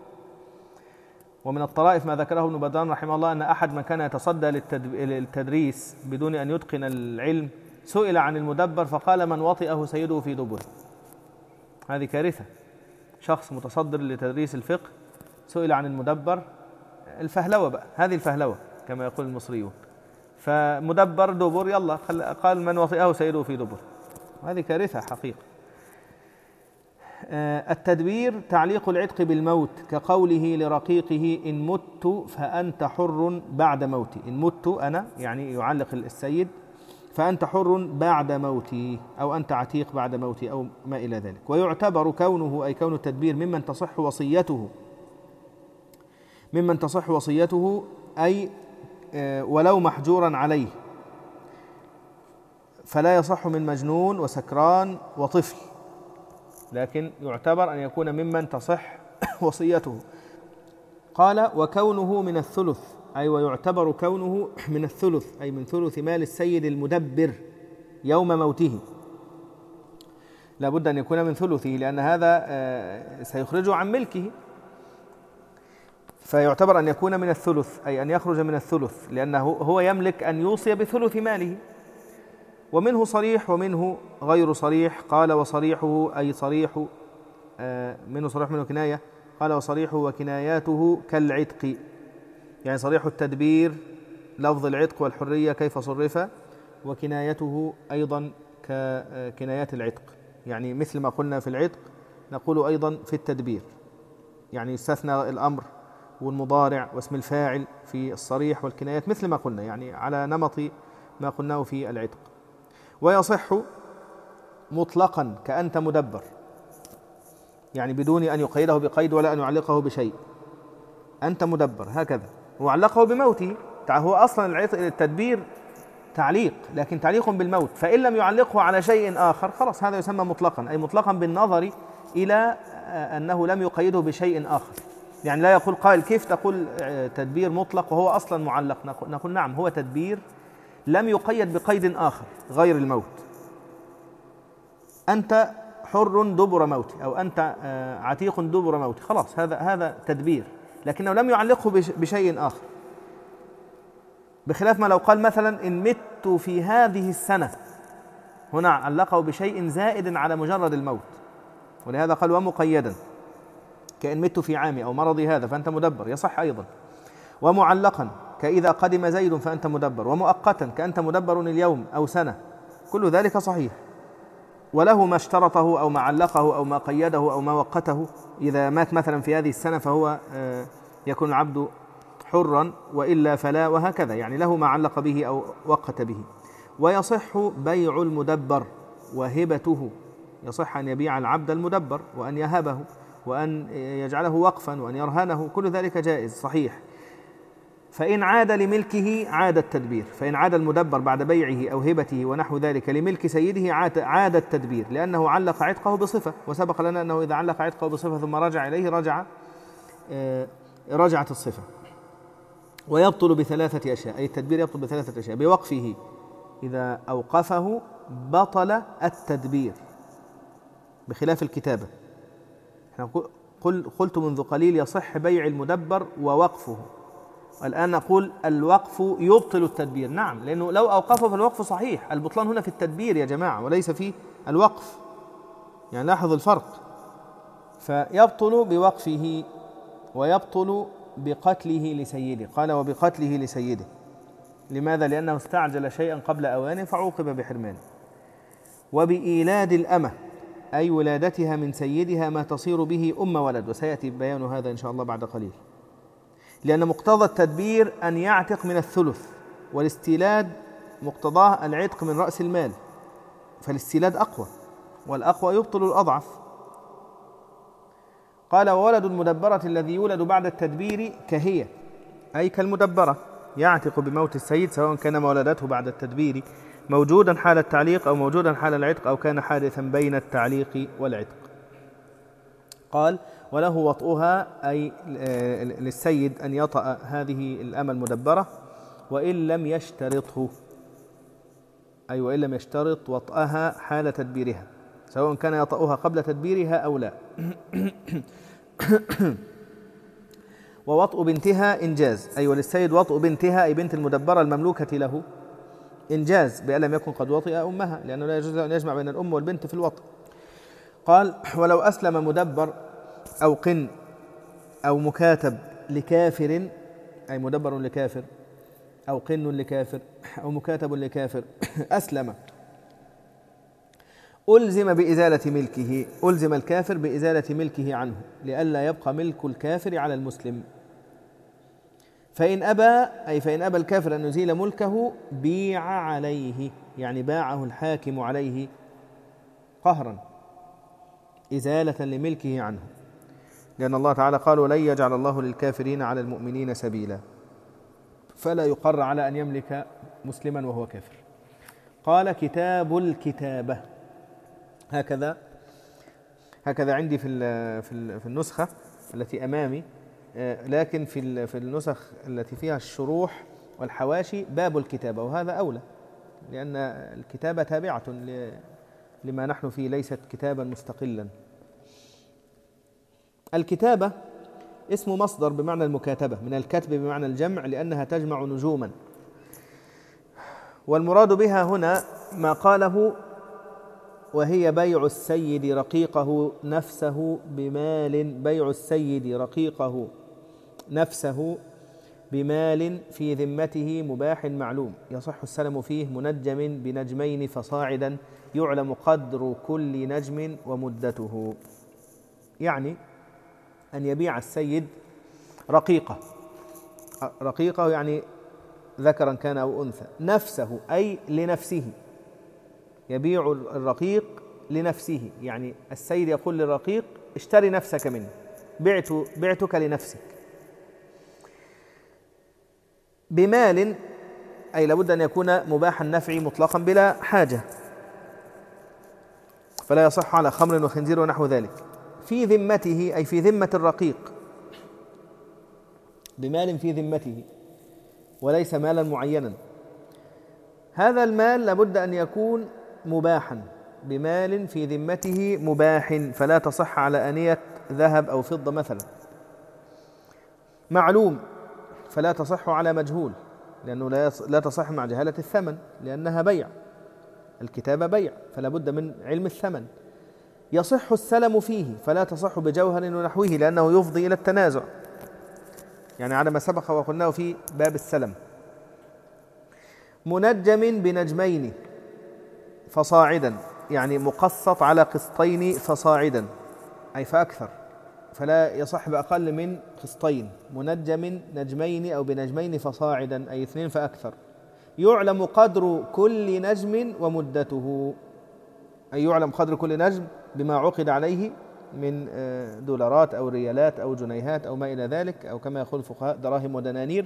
ومن الطرائف ما ذكره ابن بدران رحمه الله أن أحد من كان يتصدى للتدريس بدون أن يتقن العلم سئل عن المدبر فقال من وطئه سيده في دبر. هذه كارثة. شخص متصدر لتدريس الفقه سئل عن المدبر، الفهلوة بقى، هذه الفهلوة كما يقول المصريون، فمدبر دبر يلا قال من وطئه سيده في دبر، هذه كارثة حقيقة. التدبير تعليق العتق بالموت، كقوله لرقيقه إن مت فأنت حر بعد موتي، إن مت أنا يعني يعلق السيد فأنت حر بعد موتي، أو أنت عتيق بعد موتي أو ما إلى ذلك. ويعتبر كونه أي كون التدبير ممن تصح وصيته، ممن تصح وصيته أي ولو محجورا عليه، فلا يصح من مجنون وسكران وطفل، لكن يعتبر أن يكون ممن تصح وصيته. قال وكونه من الثلث، أي ويعتبر كونه من الثلث، أي من ثلث مال السيد المدبر يوم موته، لا بد أن يكون من ثلثه، لأن هذا سيخرجه عن ملكه، فيعتبر أن يكون من الثلث، أي أن يخرج من الثلث، لأنه هو يملك أن يوصي بثلث ماله. ومنه صريح ومنه غير صريح. قال وصريحه أي صريح منه صريح منه كناية. قال وصريحه وكناياته كالعتق، يعني صريح التدبير لفظ العتق والحرية كيف صرف، وكنايته أيضا ككنايات العتق، يعني مثل ما قلنا في العتق نقول أيضا في التدبير، يعني يستثنى الأمر والمضارع واسم الفاعل في الصريح والكنايات مثل ما قلنا، يعني على نمط ما قلناه في العتق. ويصح مطلقا كأنت مدبر، يعني بدون أن يقيده بقيد ولا أن يعلقه بشيء، أنت مدبر هكذا، وعلقه بموته. هو أصلا التدبير تعليق، لكن تعليق بالموت، فإن لم يعلقه على شيء آخر خلاص هذا يسمى مطلقا، أي مطلقا بالنظر إلى أنه لم يقيده بشيء آخر. يعني لا يقول قائل كيف تقول تدبير مطلق وهو أصلا معلق؟ نقول نعم، هو تدبير لم يقيد بقيد آخر غير الموت. أنت حر دبر موت، أو أنت عتيق دبر موت، خلاص هذا هذا تدبير، لكنه لم يعلقه بشيء آخر، بخلاف ما لو قال مثلا إن مت في هذه السنة، هنا علقه بشيء زائد على مجرد الموت، ولهذا قال ومقيدا، كأن مت في عامي أو مرضي هذا فأنت مدبر، يصح أيضا. ومعلقا كإذا قدم زيد فأنت مدبر، ومؤقتا كأنت مدبر اليوم أو سنة، كل ذلك صحيح. وله ما اشترطه أو ما علقه أو ما قيده أو ما وقته، إذا مات مثلا في هذه السنة فهو يكون العبد حرا، وإلا فلا، وهكذا، يعني له ما علق به أو وقت به. ويصح بيع المدبر وهبته، يصح أن يبيع العبد المدبر وأن يهبه وأن يجعله وقفا وأن يرهنه، كل ذلك جائز صحيح. فإن عاد لملكه عاد التدبير، فإن عاد المدبر بعد بيعه أو هبته ونحو ذلك لملك سيده عاد التدبير، لأنه علق عتقه بصفة، وسبق لنا أنه إذا علق عتقه بصفة ثم رجع إليه رجع رجعت الصفة. ويبطل بثلاثة أشياء، أي التدبير يبطل بثلاثة أشياء: بوقفه، إذا أوقفه بطل التدبير بخلاف الكتابة. قلت منذ قليل يصح بيع المدبر ووقفه، الآن نقول الوقف يبطل التدبير. نعم، لأنه لو أوقفه فالوقف صحيح، البطلان هنا في التدبير يا جماعة وليس في الوقف، يعني لاحظ الفرق. فيبطل بوقفه ويبطل بقتله لسيده. قال وبقتله لسيده، لماذا؟ لأنه استعجل شيئا قبل أوانه فعوقب بحرمانه. وبإيلاد الأمة، أي ولادتها من سيدها ما تصير به أم ولد، وسيأتي بيان هذا إن شاء الله بعد قليل، لأن مقتضى التدبير أن يعتق من الثلث، والاستيلاد مقتضاه العتق من رأس المال، فالاستيلاد أقوى، والأقوى يبطل الأضعف. قال وولد المدبرة الذي يولد بعد التدبير كهي، أي كالمدبرة، يعتق بموت السيد سواء كان ما ولدته بعد التدبير موجودا حال التعليق أو موجودا حال العتق أو كان حادثا بين التعليق والعتق. قال وله وطئها، أي للسيد أن يطأ هذه الأمة المدبرة وإن لم يشترطه، أي وإن لم يشترط وطئها حال تدبيرها، سواء كان يطأها قبل تدبيرها أو لا. ووطء بنتها إنجاز، أي وللسيد وطء بنتها، أي بنت المدبرة المملوكة له، إنجاز بأن لم يكن قد وطئ أمها، لأنه لا يجوز أن يجمع بين الأم والبنت في الوطء. قال ولو أسلم مدبر أو قن أو مكاتب لكافر، أي مدبر لكافر أو قن لكافر أو مكاتب لكافر، أسلم، ألزم بإزالة ملكه، ألزم الكافر بإزالة ملكه عنه لئلا يبقى ملك الكافر على المسلم. فإن أبى، أي فإن أبى الكافر أن يزيل ملكه بيع عليه، يعني باعه الحاكم عليه قهرا إزالة لملكه عنه، لأن الله تعالى قال ولن يجعل الله للكافرين على المؤمنين سبيلا. فلا يقر على أن يملك مسلما وهو كافر. قال كتاب الكتابة، هكذا هكذا عندي في في النسخة التي أمامي، لكن في في النسخ التي فيها الشروح والحواشي باب الكتابة، وهذا أولى لأن الكتابة تابعة لما نحن فيه، ليست كتابا مستقلا. الكتابة اسم مصدر بمعنى المكاتبة، من الكتب بمعنى الجمع، لأنها تجمع نجوما، والمراد بها هنا ما قاله وهي بيع السيد رقيقه نفسه بمال، بيع السيد رقيقه نفسه بمال في ذمته مباح معلوم يصح السلم فيه منجم بنجمين فصاعدا يعلم قدر كل نجم ومدته. يعني أن يبيع السيد رقيقه، رقيقه يعني ذكرا كان أو أنثى، نفسه أي لنفسه، يبيع الرقيق لنفسه، يعني السيد يقول للرقيق اشتري نفسك مني، بعت بعتك لنفسك، بمال أي لابد أن يكون مباح النفع مطلقا بلا حاجة، فلا يصح على خمر وخنزير ونحو ذلك، في ذمته أي في ذمة الرقيق، بمال في ذمته وليس مالا معينا. هذا المال لابد أن يكون مباحا، بمال في ذمته مباح، فلا تصح على آنية ذهب أو فضة مثلا. معلوم فلا تصح على مجهول، لأنه لا تصح مع جهالة الثمن، لأنها بيع، الكتابة بيع فلا بد من علم الثمن. يصح السلم فيه فلا تصح بجوهر ونحوه، لأنه يفضي إلى التنازع، يعني على ما سبق وقلناه في باب السلم. منجم بنجمين فصاعدا، يعني مقسط على قسطين فصاعدا أي فأكثر، فلا يصح بأقل من قسطين. منجم نجمين أو بنجمين فصاعدا أي اثنين فأكثر. يعلم قدر كل نجم ومدته، أي يعلم قدر كل نجم بما عقد عليه من دولارات أو ريالات أو جنيهات أو ما إلى ذلك، أو كما يقول الفقهاء دراهم ودنانير،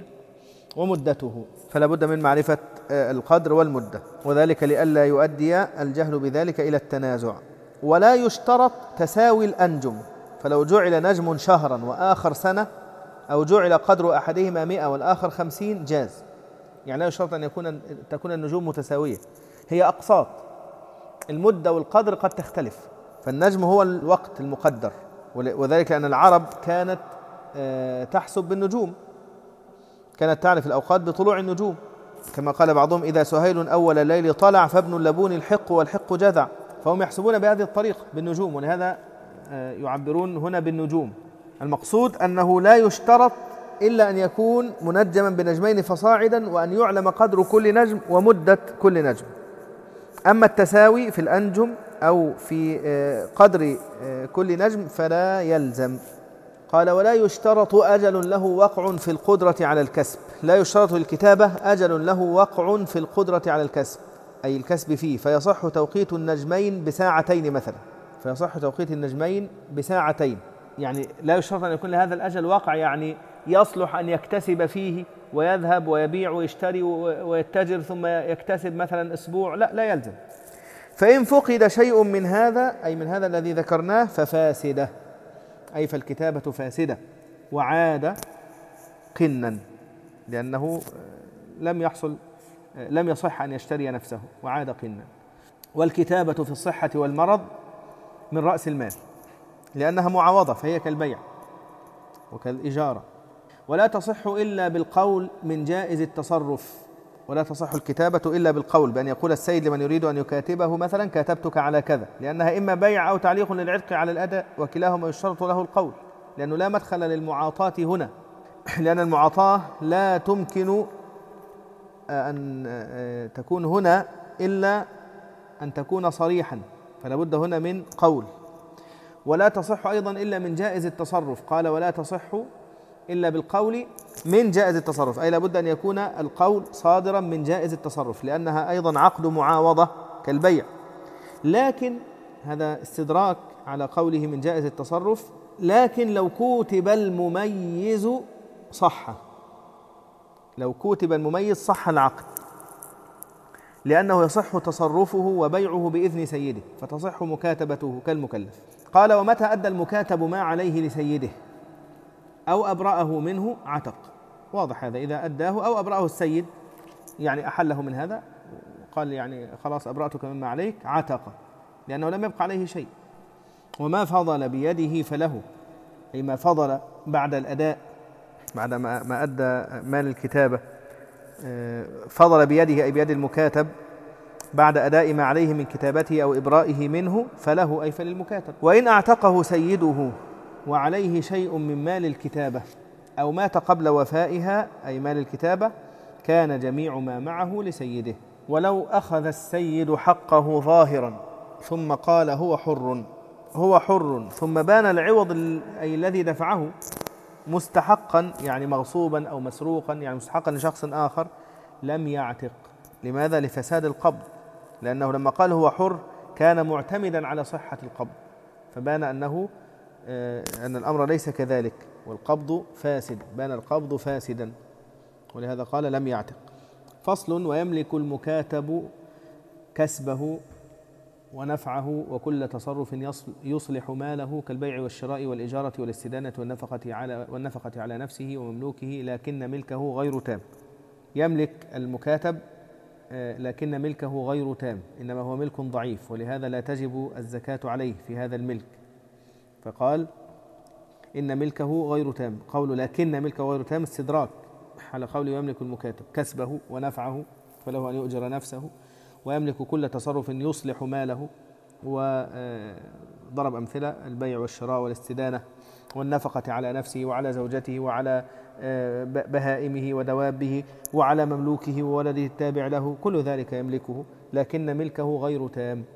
ومدته، فلا بد من معرفة القدر والمدة، وذلك لئلا يؤدي الجهل بذلك إلى التنازع. ولا يشترط تساوي الأنجم، فلو جعل نجم شهرا وآخر سنة، أو جعل قدر أحدهما مئة والآخر خمسين جاز، يعني لا يشترط أن يكون تكون النجوم متساوية، هي أقساط، المدة والقدر قد تختلف، فالنجم هو الوقت المقدر، وذلك أن العرب كانت تحسب بالنجوم، كانت تعرف الأوقات بطلوع النجوم، كما قال بعضهم إذا سهيل أول الليل طلع فابن اللبون الحق والحق جذع، فهم يحسبون بهذه الطريقة بالنجوم، ولهذا يعبرون هنا بالنجوم. المقصود أنه لا يشترط إلا أن يكون منجما بنجمين فصاعدا، وأن يعلم قدر كل نجم ومدة كل نجم. أما التساوي في الأنجم أو في قدر كل نجم فلا يلزم. قال ولا يشترط أجل له وقع في القدرة على الكسب، لا يشترط الكتابة أجل له وقع في القدرة على الكسب أي الكسب فيه، فيصح توقيت النجمين بساعتين مثلا، فيصح توقيت النجمين بساعتين، يعني لا يشترط أن يكون لهذا الأجل واقع، يعني يصلح أن يكتسب فيه ويذهب ويبيع ويشتري ويتجر ثم يكتسب مثلا أسبوع، لا لا يلزم. فإن فقد شيء من هذا أي من هذا الذي ذكرناه ففاسدة، أي فالكتابة فاسدة، وعاد قنا، لأنه لم يحصل لم يصح أن يشتري نفسه، وعاد قنا. والكتابة في الصحة والمرض من رأس المال، لأنها معاوضة فهي كالبيع وكالإجارة. ولا تصح إلا بالقول من جائز التصرف، ولا تصح الكتابة إلا بالقول، بأن يقول السيد لمن يريد أن يكاتبه مثلا كاتبتك على كذا، لأنها إما بيع أو تعليق للعتق على الأداء، وكلاهما يشترط له القول، لأنه لا مدخل للمعاطاة هنا، لأن المعاطاة لا تمكن أن تكون هنا إلا أن تكون صريحا، فلا بد هنا من قول. ولا تصح أيضا إلا من جائز التصرف، قال ولا تصح إلا بالقول من جائز التصرف، أي لابد أن يكون القول صادرا من جائز التصرف، لأنها أيضا عقد معاوضة كالبيع. لكن هذا استدراك على قوله من جائز التصرف، لكن لو كتب المميز صح، لو كتب المميز صح العقد، لأنه يصح تصرفه وبيعه بإذن سيده، فتصح مكاتبته كالمكلف. قال: ومتى أدى المكاتب ما عليه لسيده أو أبرأه منه عتق. واضح هذا، إذا أداه أو أبرأه السيد، يعني أحله من هذا، قال يعني خلاص أبرأتك مما عليك، عتق، لأنه لم يبقى عليه شيء. وما فضل بيده فله، أي ما فضل بعد الأداء، بعد ما أدى مال الكتابة، فضل بيده أي بيد المكاتب بعد أداء ما عليه من كتابته أو إبرائه منه، فله أي فللمكاتب. وإن أعتقه سيده وعليه شيء من مال الكتابة أو مات قبل وفائها أي مال الكتابة، كان جميع ما معه لسيده. ولو أخذ السيد حقه ظاهرا ثم قال هو حر هو حر ثم بان العوض أي الذي دفعه مستحقا، يعني مغصوبا أو مسروقا، يعني مستحقا لشخص آخر، لم يعتق. لماذا؟ لفساد القبض، لأنه لما قال هو حر كان معتمدا على صحة القبض، فبان أنه أن الأمر ليس كذلك، والقبض فاسد، بان القبض فاسدا، ولهذا قال لم يعتق. فصل: ويملك المكاتب كسبه ونفعه وكل تصرف يصلح ماله كالبيع والشراء والإجارة والاستدانة والنفقة على, والنفقة على نفسه ومملوكه، لكن ملكه غير تام. يملك المكاتب لكن ملكه غير تام، إنما هو ملك ضعيف، ولهذا لا تجب الزكاة عليه في هذا الملك، فقال إن ملكه غير تام. قول لكن ملكه غير تام استدراك على قول يملك المكاتب كسبه ونفعه فله أن يؤجر نفسه، ويملك كل تصرف يصلح ماله، وضرب أمثلة: البيع والشراء والاستدانة والنفقة على نفسه وعلى زوجته وعلى بهائمه ودوابه وعلى مملوكه وولده التابع له، كل ذلك يملكه، لكن ملكه غير تام.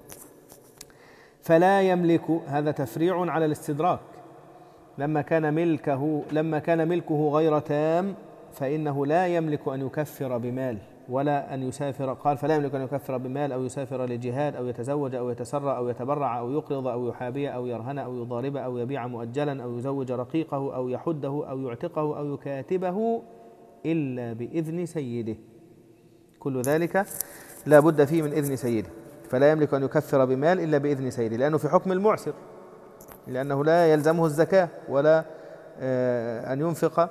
فلا يملك، هذا تفريع على الاستدراك، لما كان ملكه لما كان ملكه غير تام فإنه لا يملك أن يكفر بمال ولا أن يسافر. قال: فلا يملك أن يكفر بمال أو يسافر لجهاد أو يتزوج أو يتسرى أو يتبرع أو يقرض أو يحابي أو يرهن أو يضارب أو يبيع مؤجلا أو يزوج رقيقه أو يحده أو يعتقه أو يكاتبه إلا بإذن سيده. كل ذلك لا بد فيه من إذن سيده. فلا يملك أن يكفر بمال إلا بإذن سيده، لأنه في حكم المعسر، لأنه لا يلزمه الزكاة ولا أن ينفق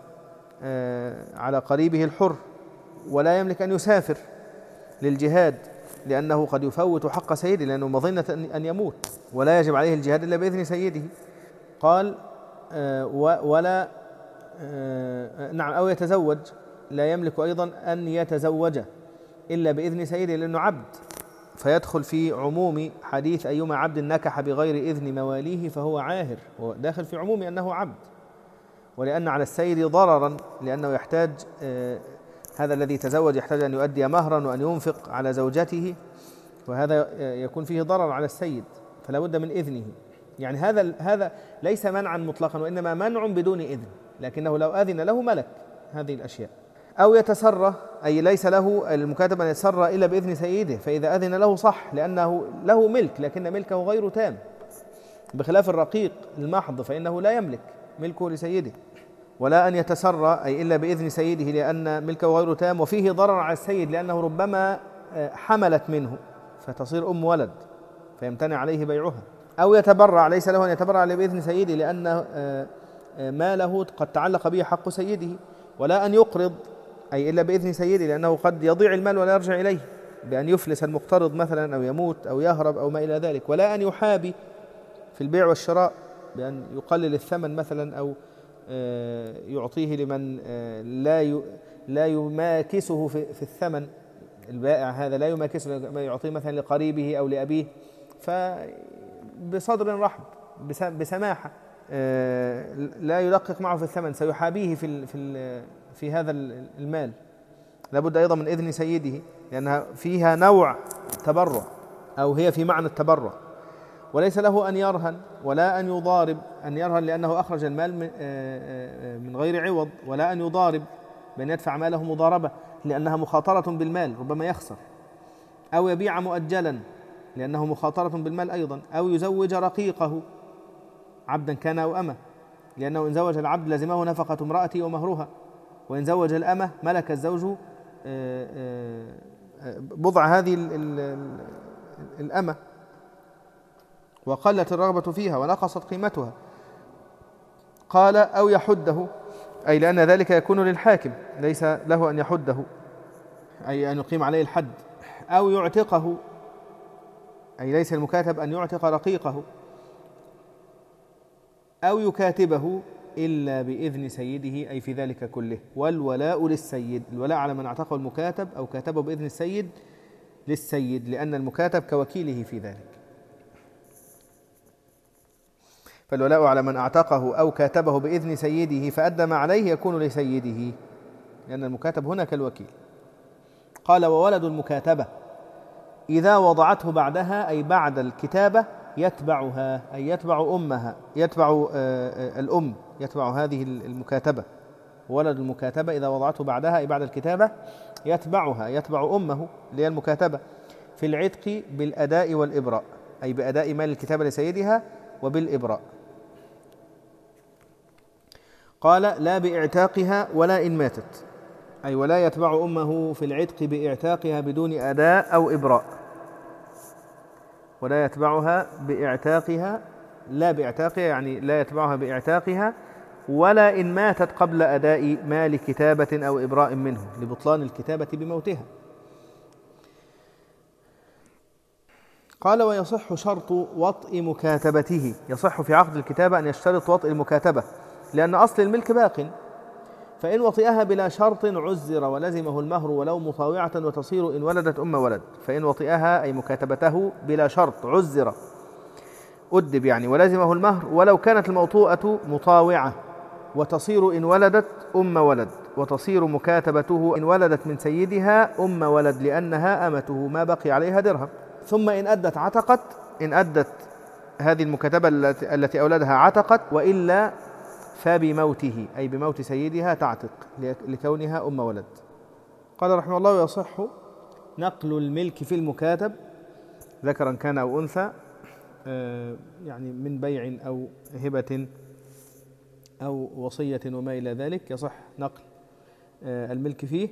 على قريبه الحر، ولا يملك أن يسافر للجهاد لأنه قد يفوت حق سيده، لأنه مظنة أن يموت، ولا يجب عليه الجهاد إلا بإذن سيده. قال ولا نعم أو يتزوج، لا يملك أيضا أن يتزوج إلا بإذن سيده، لأنه عبد، فيدخل في عموم حديث أيما عبد نكح بغير إذن مواليه فهو عاهر، هو داخل في عموم أنه عبد. ولأن على السيد ضررا، لأنه يحتاج هذا الذي تزوج يحتاج أن يؤدي مهرا وأن ينفق على زوجته، وهذا يكون فيه ضرر على السيد، فلا بد من إذنه. يعني هذا هذا ليس منعا مطلقا، وإنما منع بدون إذن، لكنه لو أذن له ملك هذه الأشياء. أو يتسرى، أي ليس له المكاتب أن يتسرى إلا بإذن سيده، فإذا أذن له صح، لأنه له ملك لكن ملكه غير تام، بخلاف الرقيق المحض فإنه لا يملك، ملكه لسيده. ولا أن يتسرى أي إلا بإذن سيده، لأن ملكه غير تام وفيه ضرر على السيد، لأنه ربما حملت منه فتصير أم ولد فيمتنع عليه بيعها. أو يتبرع، ليس له أن يتبرع إلا بإذن سيده، لأن ماله قد تعلق به حق سيده. ولا أن يقرض أي إلا بإذن سيده، لأنه قد يضيع المال ولا يرجع إليه، بأن يفلس المقترض مثلا أو يموت أو يهرب أو ما إلى ذلك. ولا أن يحابي في البيع والشراء، بأن يقلل الثمن مثلا أو يعطيه لمن لا لا يماكسه في الثمن، البائع هذا لا يماكسه، يعطيه مثلا لقريبه أو لأبيه، فبصدر رحب بسماحة، لا يدقق معه في الثمن، سيحابيه في في في هذا المال. لابد أيضا من إذن سيده، لأنها فيها نوع تبرع أو هي في معنى التبرع. وليس له أن يرهن ولا أن يضارب، أن يرهن لأنه أخرج المال من غير عوض، ولا أن يضارب بأن يدفع ماله مضاربة لأنها مخاطرة بالمال ربما يخسر. أو يبيع مؤجلا لأنه مخاطرة بالمال أيضا. أو يزوج رقيقه عبدا كان أو أمة، لأنه إن زوج العبد لزمه نفقة امرأته ومهرها، وإن زوج الأمة ملك الزوج بضع هذه الأمة وقلت الرغبة فيها ونقصت قيمتها. قال أو يحده، أي لأن ذلك يكون للحاكم ليس له أن يحده، أي أن يقيم عليه الحد، أو يعتقه، أي ليس المكاتب أن يعتق رقيقه، أو يكاتبه إلا بإذن سيده، أي في ذلك كله. والولاء للسيد، الولاء على من اعتقه المكاتب أو كاتبه بإذن السيد للسيد، لأن المكاتب كوكيله في ذلك. فالولاء على من اعتقه أو كاتبه بإذن سيده فأدى ما عليه يكون لسيده، لأن المكاتب هنا كالوكيل. قال وولد المكاتبة إذا وضعته بعدها، أي بعد الكتابة، يتبعها، أي يتبع أمها، يتبع الأم، يتبع هذه المكاتبة. ولد المكاتبة إذا وضعته بعدها، أي بعد الكتابة، يتبعها، يتبع أمه اللي هي المكاتبة في العتق بالأداء والإبراء، أي بأداء مال الكتابة لسيدها وبالإبراء. قال لا باعتاقها ولا إن ماتت، أي ولا يتبع أمه في العتق باعتاقها بدون أداء أو إبراء، ولا يتبعها باعتاقها، لا باعتاقها يعني لا يتبعها باعتاقها، ولا إن ماتت قبل أداء مال كتابة أو إبراء منه لبطلان الكتابة بموتها. قال ويصح شرط وطء مكاتبته، يصح في عقد الكتابة أن يشترط وطء المكاتبة، لأن أصل الملك باق، فإن وطئها بلا شرط عزر ولزمه المهر ولو مطاوعة وتصير إن ولدت أم ولد. فإن وطئها أي مكاتبته بلا شرط عزر، أدب يعني، ولزمه المهر ولو كانت الموطوءة مطاوعة، وتصير إن ولدت أم ولد، وتصير مكاتبته إن ولدت من سيدها أم ولد لأنها أمته ما بقي عليها درهم. ثم إن أدت عتقت، إن أدت هذه المكاتبة التي أولدها عتقت، وإلا فبموته، أي بموت سيدها تعتق لكونها أم ولد. قال رحمه الله يصح نقل الملك في المكاتب ذكرا كان أو أنثى، يعني من بيع أو هبة أو وصية وما إلى ذلك، يصح نقل الملك فيه.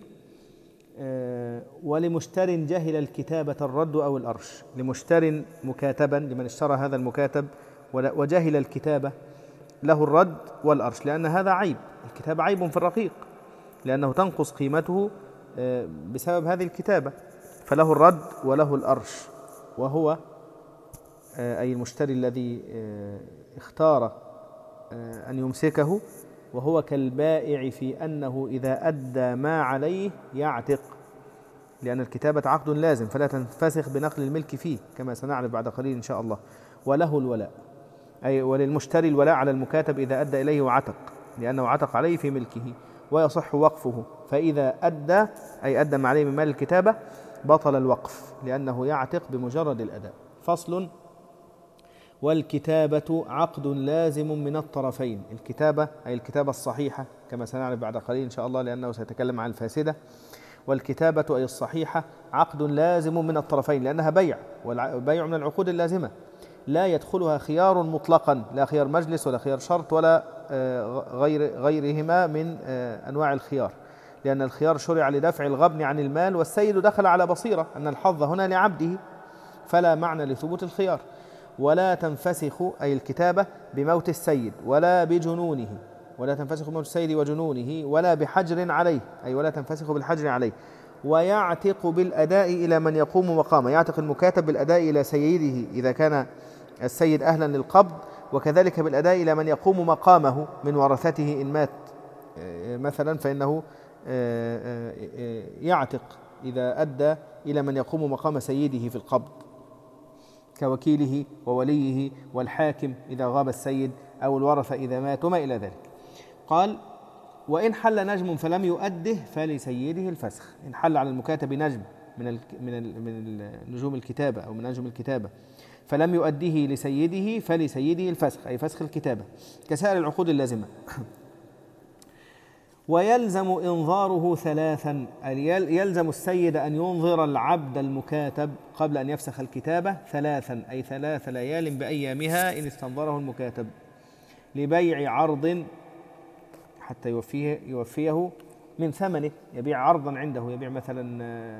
ولمشتر جهل الكتابة الرد أو الأرش، لمشتر مكاتبا لمن اشترى هذا المكاتب وجهل الكتابة له الرد والأرش، لأن هذا عيب، الكتابة عيب في الرقيق لأنه تنقص قيمته بسبب هذه الكتابة، فله الرد وله الأرش، وهو أي المشتري الذي اختار أن يمسكه، وهو كالبائع في أنه إذا أدى ما عليه يعتق، لأن الكتابة عقد لازم فلا تنفسخ بنقل الملك فيه كما سنعرف بعد قليل إن شاء الله. وله الولاء، أي وللمشتري الولاء على المكاتب إذا أدى إليه وعتق، لأنه عتق عليه في ملكه، ويصح وقفه، فإذا أدى أي أدى ما عليه من مال الكتابة بطل الوقف لأنه يعتق بمجرد الأداء. فصل: والكتابة عقد لازم من الطرفين. الكتابة أي الكتابة الصحيحة كما سنعرف بعد قليل إن شاء الله، لأنه سيتكلم عن الفاسدة. والكتابة أي الصحيحة عقد لازم من الطرفين، لأنها بيع، والبيع من العقود اللازمة لا يدخلها خيار مطلقا، لا خيار مجلس ولا خيار شرط ولا غير غيرهما من أنواع الخيار، لأن الخيار شرع لدفع الغبن عن المال، والسيد دخل على بصيرة أن الحظ هنا لعبده، فلا معنى لثبوت الخيار. ولا تنفسخ أي الكتابة بموت السيد ولا بجنونه، ولا تنفسخ بموت السيد وجنونه، ولا بحجر عليه، أي ولا تنفسخ بالحجر عليه. ويعتق بالأداء إلى من يقوم مقامه، يعتق المكاتب بالأداء إلى سيده إذا كان السيد أهلا للقبض، وكذلك بالأداء إلى من يقوم مقامه من ورثته إن مات مثلا، فإنه يعتق إذا أدى إلى من يقوم مقام سيده في القبض كوكيله ووليه والحاكم إذا غاب السيد أو الورثة إذا مات وما إلى ذلك. قال: وإن حل نجم فلم يؤده فلسيده الفسخ. إن حل على المكاتب نجم من ال من ال من نجوم الكتابة أو من نجوم الكتابة فلم يؤديه لسيده فلسيده الفسخ، أي فسخ الكتابة كسائر العقود اللازمة. ويلزم إنظاره ثلاثا، يلزم السيد أن ينظر العبد المكاتب قبل أن يفسخ الكتابة ثلاثا، أي ثلاث ليال بأيامها إن استنظره المكاتب، لبيع عرض حتى يوفيه, يوفيه من ثمنه، يبيع عرضا عنده، يبيع مثلا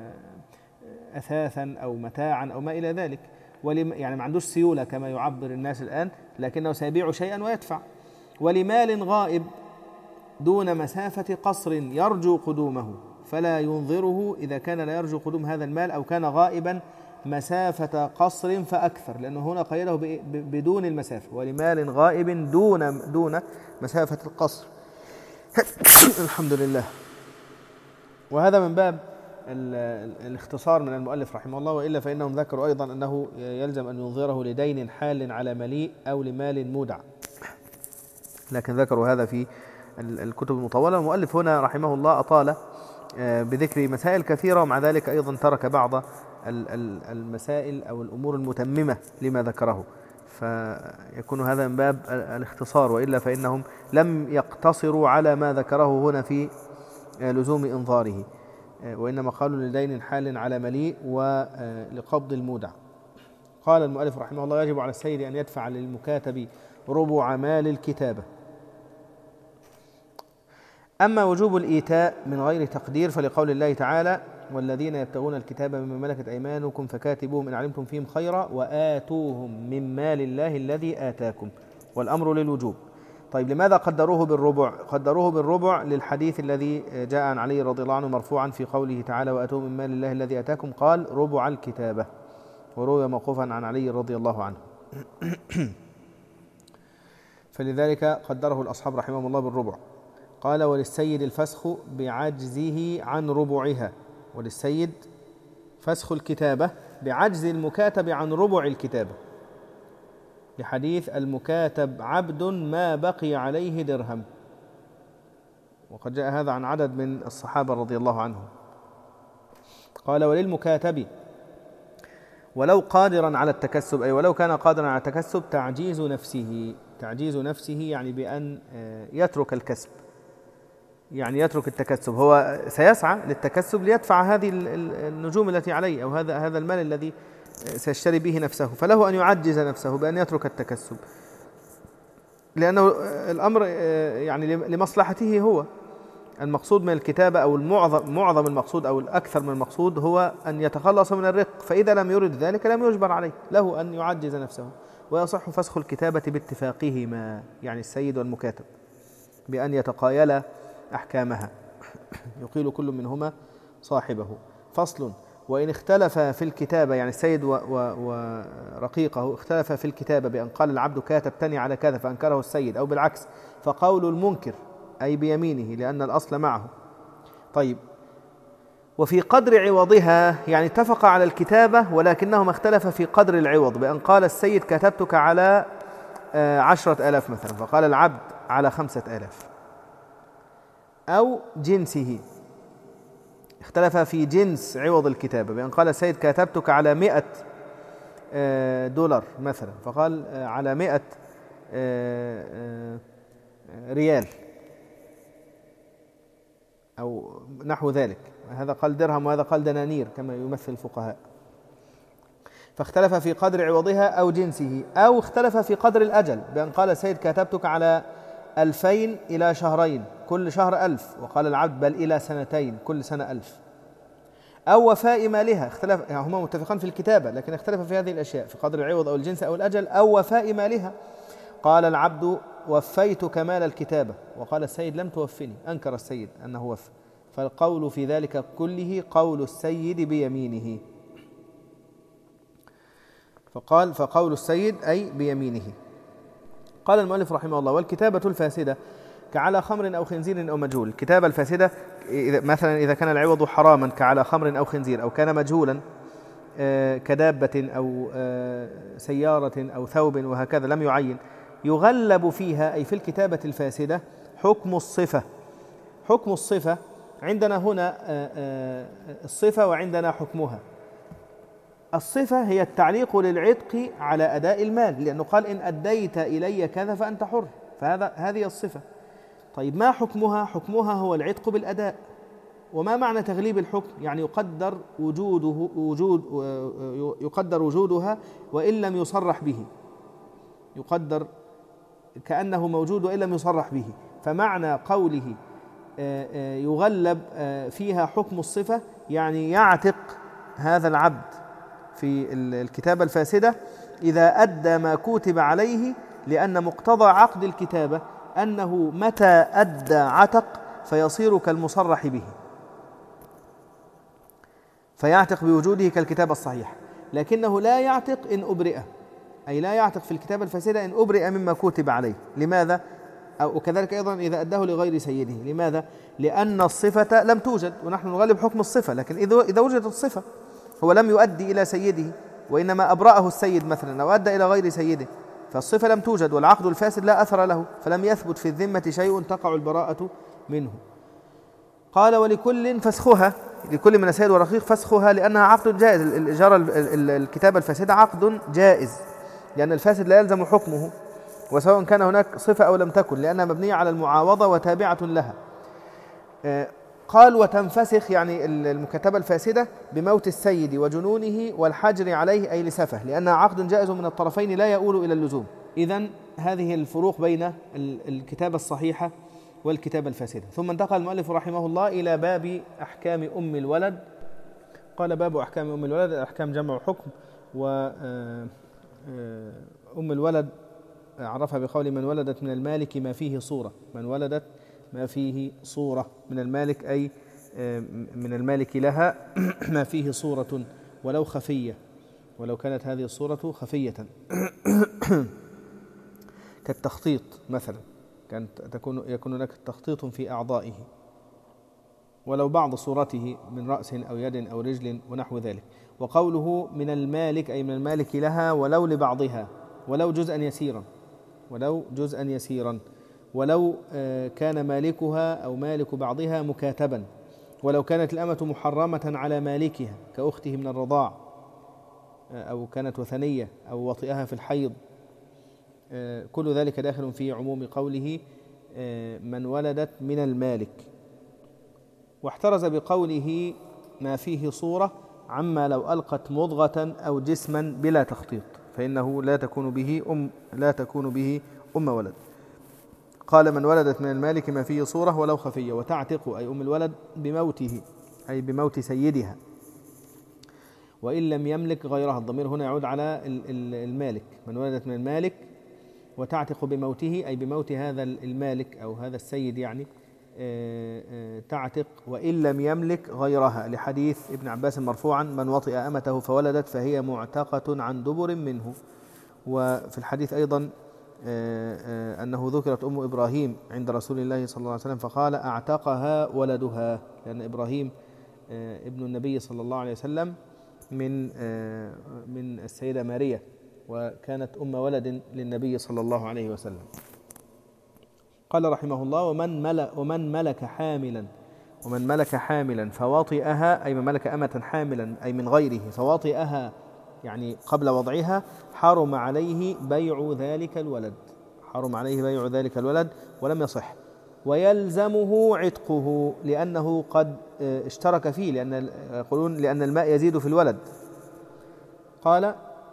أثاثا أو متاعا أو ما إلى ذلك، ولم يعني ما عندوش سيولة كما يعبر الناس الآن، لكنه سيبيع شيئا ويدفع. ولمال غائب دون مسافة قصر يرجو قدومه فلا ينظره إذا كان لا يرجو قدوم هذا المال أو كان غائبا مسافة قصر فأكثر، لأنه هنا قيده بدون المسافة. ولمال غائب دون دون مسافة القصر. الحمد لله. وهذا من باب الاختصار من المؤلف رحمه الله، وإلا فإنهم ذكروا أيضا أنه يلزم أن ينظره لدين حال على مليء أو لمال مودع، لكن ذكروا هذا في الكتب المطولة. المؤلف هنا رحمه الله أطال بذكر مسائل كثيرة، ومع ذلك أيضا ترك بعض المسائل أو الأمور المتممة لما ذكره، فيكون هذا من باب الاختصار، وإلا فإنهم لم يقتصروا على ما ذكره هنا في لزوم إنظاره، وإنما قالوا لدين حال على مليء ولقبض المودع. قال المؤلف رحمه الله: يجب على السيد أن يدفع للمكاتب ربع مال الكتابة. أما وجوب الإيتاء من غير تقدير فلقول الله تعالى: والذين يبتغون الكتاب مما ملكت أيمانكم فكاتبوهم إن علمتم فيهم خيرا وآتوهم من مال الله الذي آتاكم، والأمر للوجوب. طيب لماذا قدروه بالربع؟ قدروه بالربع للحديث الذي جاء عن علي رضي الله عنه مرفوعا في قوله تعالى: وآتوهم من مال الله الذي آتاكم، قال: ربع الكتابة، وروي موقوفا عن علي رضي الله عنه. فلذلك قدره الأصحاب رحمهم الله بالربع. قال: وللسيد الفسخ بعجزه عن ربعها، وللسيد فسخ الكتابة بعجز المكاتب عن ربع الكتابة، لحديث: المكاتب عبد ما بقي عليه درهم، وقد جاء هذا عن عدد من الصحابة رضي الله عنهم. قال: وللمكاتب ولو قادرا على التكسب، أي ولو كان قادرا على التكسب، تعجيز نفسه، تعجيز نفسه يعني بأن يترك الكسب، يعني يترك التكسب، هو سيسعى للتكسب ليدفع هذه النجوم التي عليه أو هذا هذا المال الذي سيشتري به نفسه، فله أن يعجز نفسه بأن يترك التكسب، لأنه الأمر يعني لمصلحته هو. المقصود من الكتابة أو المعظم معظم المقصود أو الأكثر من المقصود هو أن يتخلص من الرق، فإذا لم يرد ذلك لم يجبر عليه، له أن يعجز نفسه. ويصح فسخ الكتابة باتفاقهما، يعني السيد والمكاتب، بأن يتقايلا أحكامها، يقيل كل منهما صاحبه. فصل: وإن اختلف في الكتابة، يعني السيد ورقيقه اختلف في الكتابة بأن قال العبد كاتبتني على كذا فأنكره السيد، أو بالعكس، فقول المنكر أي بيمينه لأن الأصل معه. طيب، وفي قدر عوضها، يعني اتفق على الكتابة ولكنهما اختلف في قدر العوض، بأن قال السيد كتبتك على عشرة آلاف مثلا، فقال العبد على خمسة آلاف، أو جنسه، اختلف في جنس عوض الكتابة، بأن قال السيد كتبتك على مئة دولار مثلا، فقال على مئة ريال أو نحو ذلك، هذا قال درهم وهذا قال دنانير كما يمثل الفقهاء. فاختلف في قدر عوضها أو جنسه، أو اختلف في قدر الأجل، بأن قال السيد كتبتك على ألفين إلى شهرين، كل شهر ألف، وقال العبد بل إلى سنتين، كل سنة ألف. أو وفاء مالها، اختلف، يعني هما متفقان في الكتابة لكن اختلف في هذه الأشياء، في قدر العوض أو الجنس أو الأجل. أو وفاء مالها، قال العبد وفيتك مال الكتابة، وقال السيد لم توفني، أنكر السيد أنه وفى، فالقول في ذلك كله قول السيد بيمينه. فقال: فقول السيد أي بيمينه. قال المؤلف رحمه الله: والكتابة الفاسدة كعلى خمر أو خنزير أو مجهول. الكتابة الفاسدة مثلا إذا كان العوض حراما كعلى خمر أو خنزير، أو كان مجهولا كدابة أو سيارة أو ثوب وهكذا لم يعين، يغلب فيها، أي في الكتابة الفاسدة، حكم الصفة. حكم الصفة عندنا هنا الصفة وعندنا حكمها. الصفة هي التعليق للعتق على أداء المال، لأنه قال إن أديت إلي كذا فأنت حر، فهذا هذه الصفة. طيب ما حكمها؟ حكمها هو العتق بالأداء. وما معنى تغليب الحكم؟ يعني يقدر وجوده وجود يقدر وجودها وإن لم يصرح به، يقدر كأنه موجود وإن لم يصرح به. فمعنى قوله يغلب فيها حكم الصفة، يعني يعتق هذا العبد في الكتابة الفاسدة إذا أدى ما كتب عليه، لأن مقتضى عقد الكتابة أنه متى أدى عتق فيصير كالمصرح به، فيعتق بوجوده كالكتابة الصحيحة، لكنه لا يعتق إن أبرئ، أي لا يعتق في الكتابة الفاسدة إن أبرئ مما كتب عليه. لماذا؟ أو وكذلك أيضا إذا أداه لغير سيده. لماذا؟ لأن الصفة لم توجد، ونحن نغلب حكم الصفة، لكن إذا وجدت الصفة هو لم يؤدي إلى سيده وإنما أبرأه السيد مثلا أو أدى إلى غير سيده، فالصفة لم توجد والعقد الفاسد لا أثر له، فلم يثبت في الذمة شيء تقع البراءة منه. قال ولكل فسخها، لكل من السيد والرقيق فسخها لأنها عقد جائز. الإجارة الكتابة الفاسدة عقد جائز لأن الفاسد لا يلزم حكمه، وسواء كان هناك صفة أو لم تكن، لأنها مبنية على المعاوضة وتابعة لها. قال وتنفسخ يعني المكاتبة الفاسدة بموت السيد وجنونه والحجر عليه أي لسفه، لأنها عقد جائز من الطرفين لا يؤول إلى اللزوم. إذن هذه الفروق بين الكتابة الصحيحة والكتابة الفاسدة. ثم انتقل المؤلف رحمه الله إلى باب أحكام أم الولد. قال باب أحكام أم الولد، الأحكام جمع حكم، وأم الولد عرفها بقول من ولدت من المالك ما فيه صورة، من ولدت ما فيه صورة من المالك أي من المالك لها ما فيه صورة ولو خفية، ولو كانت هذه الصورة خفية كالتخطيط مثلا، كانت تكون يكون لك تخطيط في أعضائه، ولو بعض صورته من رأس أو يد أو رجل ونحو ذلك. وقوله من المالك أي من المالك لها ولو لبعضها، ولو جزءا يسيرا، ولو جزءا يسيرا، ولو كان مالكها أو مالك بعضها مكاتبا، ولو كانت الأمة محرمة على مالكها كأخته من الرضاع، أو كانت وثنية أو وطئها في الحيض، كل ذلك داخل في عموم قوله من ولدت من المالك. واحترز بقوله ما فيه صورة عما لو ألقت مضغة أو جسما بلا تخطيط، فإنه لا تكون به أم لا تكون به أم ولد. قال من ولدت من المالك ما فيه صورة ولو خفية، وتعتق أي أم الولد بموته أي بموت سيدها، وإن لم يملك غيرها. الضمير هنا يعود على المالك، من ولدت من المالك، وتعتق بموته أي بموت هذا المالك أو هذا السيد، يعني تعتق وإن لم يملك غيرها، لحديث ابن عباس مرفوعا من وطئ أمته فولدت فهي معتقة عن دبر منه. وفي الحديث أيضا أنه ذكرت أم إبراهيم عند رسول الله صلى الله عليه وسلم فقال أعتقها ولدها، لأن إبراهيم ابن النبي صلى الله عليه وسلم من من السيدة ماريا، وكانت أم ولد للنبي صلى الله عليه وسلم. قال رحمه الله ومن ملك, ومن ملك حاملا ومن ملك حاملا فواطئها أي من ملك أمة حاملا أي من غيره فواطئها يعني قبل وضعها، حرم عليه بيع ذلك الولد، حرم عليه بيع ذلك الولد ولم يصح. ويلزمه عتقه لأنه قد اشترك فيه، لأن يقولون لأن الماء يزيد في الولد. قال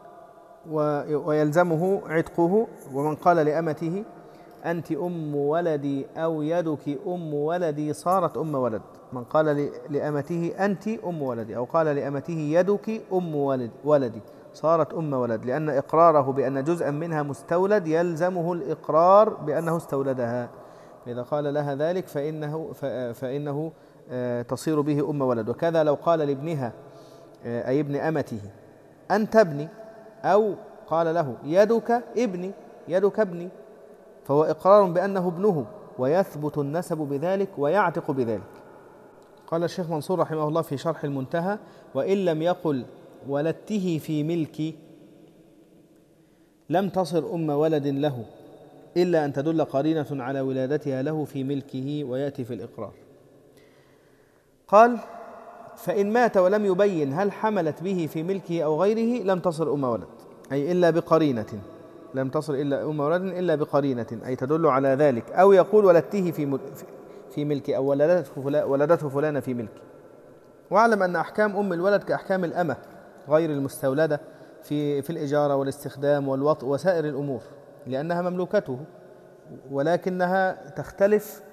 ويلزمه عتقه. ومن قال لأمته أنت أم ولدي أو يدك أم ولدي صارت أم ولد، من قال لأمته أنت أم ولدي أو قال لأمته يدك أم ولد ولدي صارت أم ولد، لأن إقراره بأن جزءا منها مستولد يلزمه الإقرار بأنه استولدها، إذا قال لها ذلك فإنه, فإنه تصير به أم ولد. وكذا لو قال لابنها أي ابن أمته أنت ابني، أو قال له يدك ابني يدك ابني، فهو إقرار بأنه ابنه، ويثبت النسب بذلك ويعتق بذلك. قال الشيخ منصور رحمه الله في شرح المنتهى وإن لم يقل ولدته في ملكي لم تصر أم ولد له إلا أن تدل قرينة على ولادتها له في ملكه ويأتي في الإقرار. قال فإن مات ولم يبين هل حملت به في ملكه أو غيره لم تصر أم ولد، أي إلا بقرينة، لم تصل إلا أم ولد إلا بقرينة أي تدل على ذلك، أو يقول ولدته في في ملكي أو ولدته ولدته فلانة في ملكي. واعلم أن أحكام أم الولد كأحكام الأمة غير المستولدة في في الإجارة والاستخدام والوطء وسائر الأمور، لأنها مملوكته، ولكنها تختلف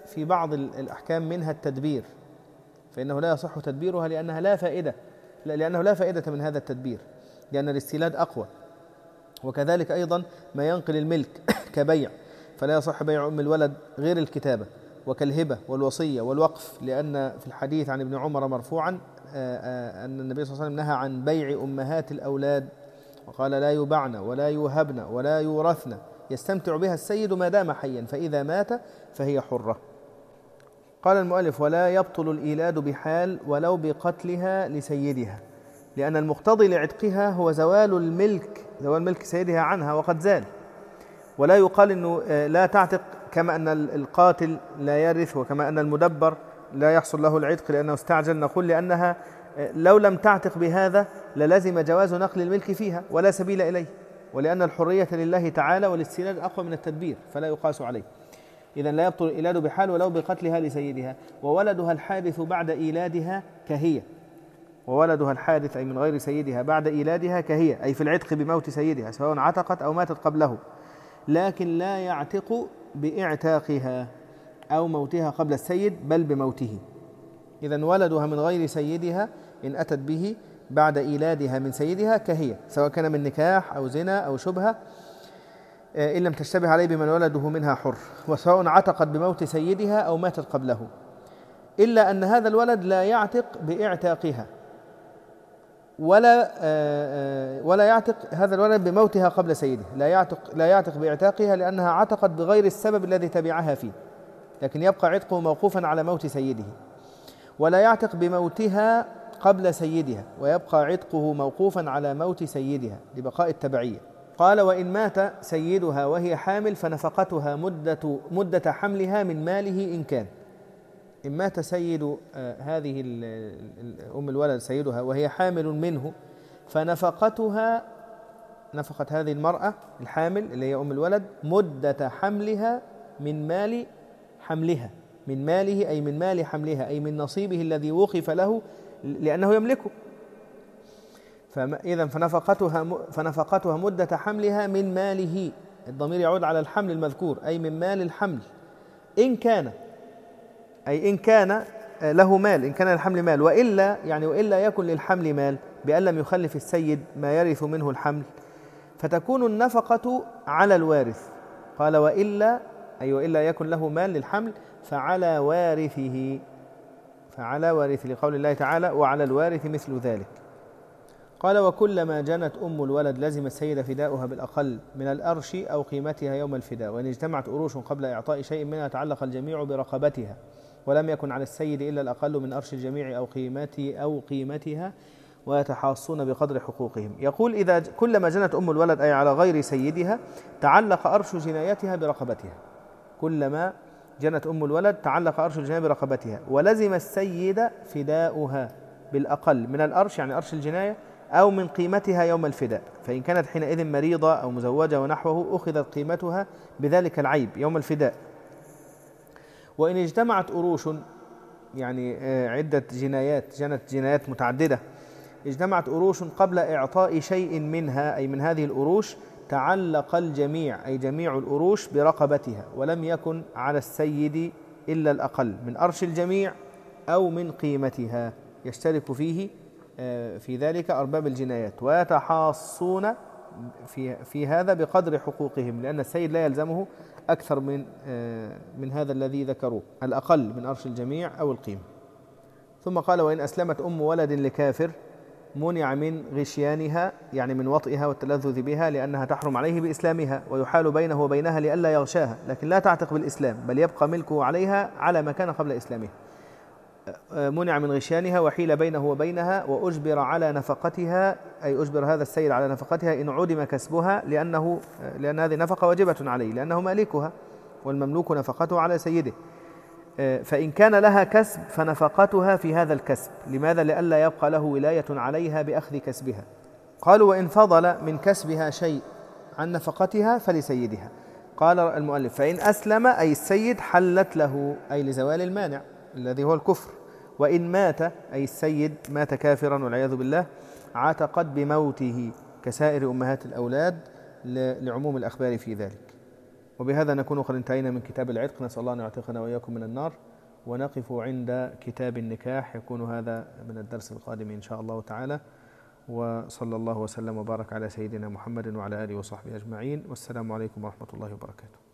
في بعض الأحكام منها التدبير، فإنه لا يصح تدبيرها لأنها لا فائدة لأنه لا فائدة من هذا التدبير، لأن الاستيلاد أقوى. وكذلك أيضا ما ينقل الملك كبيع، فلا يصح بيع أم الولد غير الكتابة، وكالهبة والوصية والوقف، لأن في الحديث عن ابن عمر مرفوعا أن النبي صلى الله عليه وسلم نهى عن بيع أمهات الأولاد، وقال لا يبعن ولا يوهبن ولا يورثن، يستمتع بها السيد ما دام حيا، فإذا مات فهي حرة. قال المؤلف: ولا يبطل الإيلاد بحال ولو بقتلها لسيدها، لأن المقتضي لعتقها هو زوال الملك زوال ملك سيدها عنها، وقد زال. ولا يقال أنه لا تعتق كما أن القاتل لا يرث، وكما أن المدبر لا يحصل له العتق لأنه استعجل. نقول لأنها لو لم تعتق بهذا للزم جواز نقل الملك فيها ولا سبيل إليه، ولأن الحرية لله تعالى والاستيلاد أقوى من التدبير فلا يقاس عليه. إذن لا يبطل الإيلاد بحال ولو بقتلها لسيدها. وولدها الحادث بعد إيلادها كهي وولدها الحادث أي من غير سيدها بعد إيلادها كهي، أي في العتق بموت سيدها سواء عتقت أو ماتت قبله، لكن لا يعتق باعتاقها أو موتها قبل السيد بل بموته. إذن ولدها من غير سيدها إن أتت به بعد إيلادها من سيدها كهي، سواء كان من نكاح أو زنا أو شبهة، إن لم تشتبه عليه بمن ولده منها حر، وسواء عتقت بموت سيدها أو ماتت قبله، إلا أن هذا الولد لا يعتق باعتاقها ولا ولا يعتق هذا الولد بموتها قبل سيده، لا يعتق لا يعتق باعتاقها لأنها عتقت بغير السبب الذي تبعها فيه، لكن يبقى عتقه موقوفا على موت سيده. ولا يعتق بموتها قبل سيدها، ويبقى عتقه موقوفا على موت سيدها لبقاء التبعية. قال: وإن مات سيدها وهي حامل فنفقتها مدة مدة حملها من ماله إن كان. إن مات سيد هذه أم الولد سيدها وهي حامل منه، فنفقتها نفقة هذه المرأة الحامل اللي هي أم الولد مدة حملها من مال حملها من ماله أي من مال حملها، أي من نصيبه الذي وقف له لأنه يملكه. فإذا فنفقتها فنفقتها مدة حملها من ماله، الضمير يعود على الحمل المذكور أي من مال الحمل، إن كان أي إن كان له مال، إن كان للحمل مال، وإلا يعني وإلا يكن للحمل مال بأن لم يخلف السيد ما يرث منه الحمل، فتكون النفقة على الوارث. قال: وإلا أي وإلا يكن له مال للحمل فعلى وارثه فعلى وارثه لقول الله تعالى: وعلى الوارث مثل ذلك. قال: وكلما جنت أم الولد لزم السيد فداؤها بالأقل من الأرش أو قيمتها يوم الفداء، وإن اجتمعت أروش قبل إعطاء شيء منها تعلق الجميع برقبتها، ولم يكن على السيد إلا الأقل من أرش الجميع أو قيمته أو قيمتها، ويتحاصون بقدر حقوقهم. يقول: إذا كلما جنت أم الولد أي على غير سيدها تعلق أرش جنايتها برقبتها. كلما جنت أم الولد تعلق أرش الجناية برقبتها، ولزم السيد فداؤها بالأقل من الأرش يعني أرش الجناية أو من قيمتها يوم الفداء، فإن كانت حينئذ مريضة أو مزوجة ونحوه أخذت قيمتها بذلك العيب يوم الفداء. وإن اجتمعت أروش يعني عدة جنايات جنت جنايات متعددة، اجتمعت أروش قبل إعطاء شيء منها أي من هذه الأروش تعلق الجميع أي جميع الأروش برقبتها، ولم يكن على السيد إلا الأقل من أرش الجميع أو من قيمتها، يشترك فيه في ذلك أرباب الجنايات، ويتحاصون في في هذا بقدر حقوقهم، لأن السيد لا يلزمه أكثر من من هذا الذي ذكروه، الأقل من أرش الجميع أو القيمة. ثم قال: وإن أسلمت أم ولد لكافر منع من غشيانها يعني من وطئها والتلذذ بها لأنها تحرم عليه بإسلامها، ويحال بينه وبينها لئلا يغشاها، لكن لا تعتق بالإسلام بل يبقى ملكه عليها على ما كان قبل إسلامها. منع من غشيانها وحيل بينه وبينها، وأجبر على نفقتها أي أجبر هذا السيد على نفقتها إن عدم كسبها، لأنه لأن هذه نفقة واجبة عليه لأنه مالكها، والمملوك نفقته على سيده. فإن كان لها كسب فنفقتها في هذا الكسب. لماذا؟ لئلا يبقى له ولاية عليها بأخذ كسبها. قالوا: وإن فضل من كسبها شيء عن نفقتها فلسيدها. قال المؤلف: فإن أسلم أي السيد حلت له أي لزوال المانع الذي هو الكفر. وإن مات أي السيد مات كافرا والعياذ بالله عتقت بموته كسائر أمهات الأولاد لعموم الأخبار في ذلك. وبهذا نكون قد انتهينا من كتاب العتق، نسأل الله أن يعتقنا وإياكم من النار، ونقف عند كتاب النكاح، يكون هذا من الدرس القادم إن شاء الله تعالى. وصلى الله وسلم وبارك على سيدنا محمد وعلى آله وصحبه أجمعين، والسلام عليكم ورحمة الله وبركاته.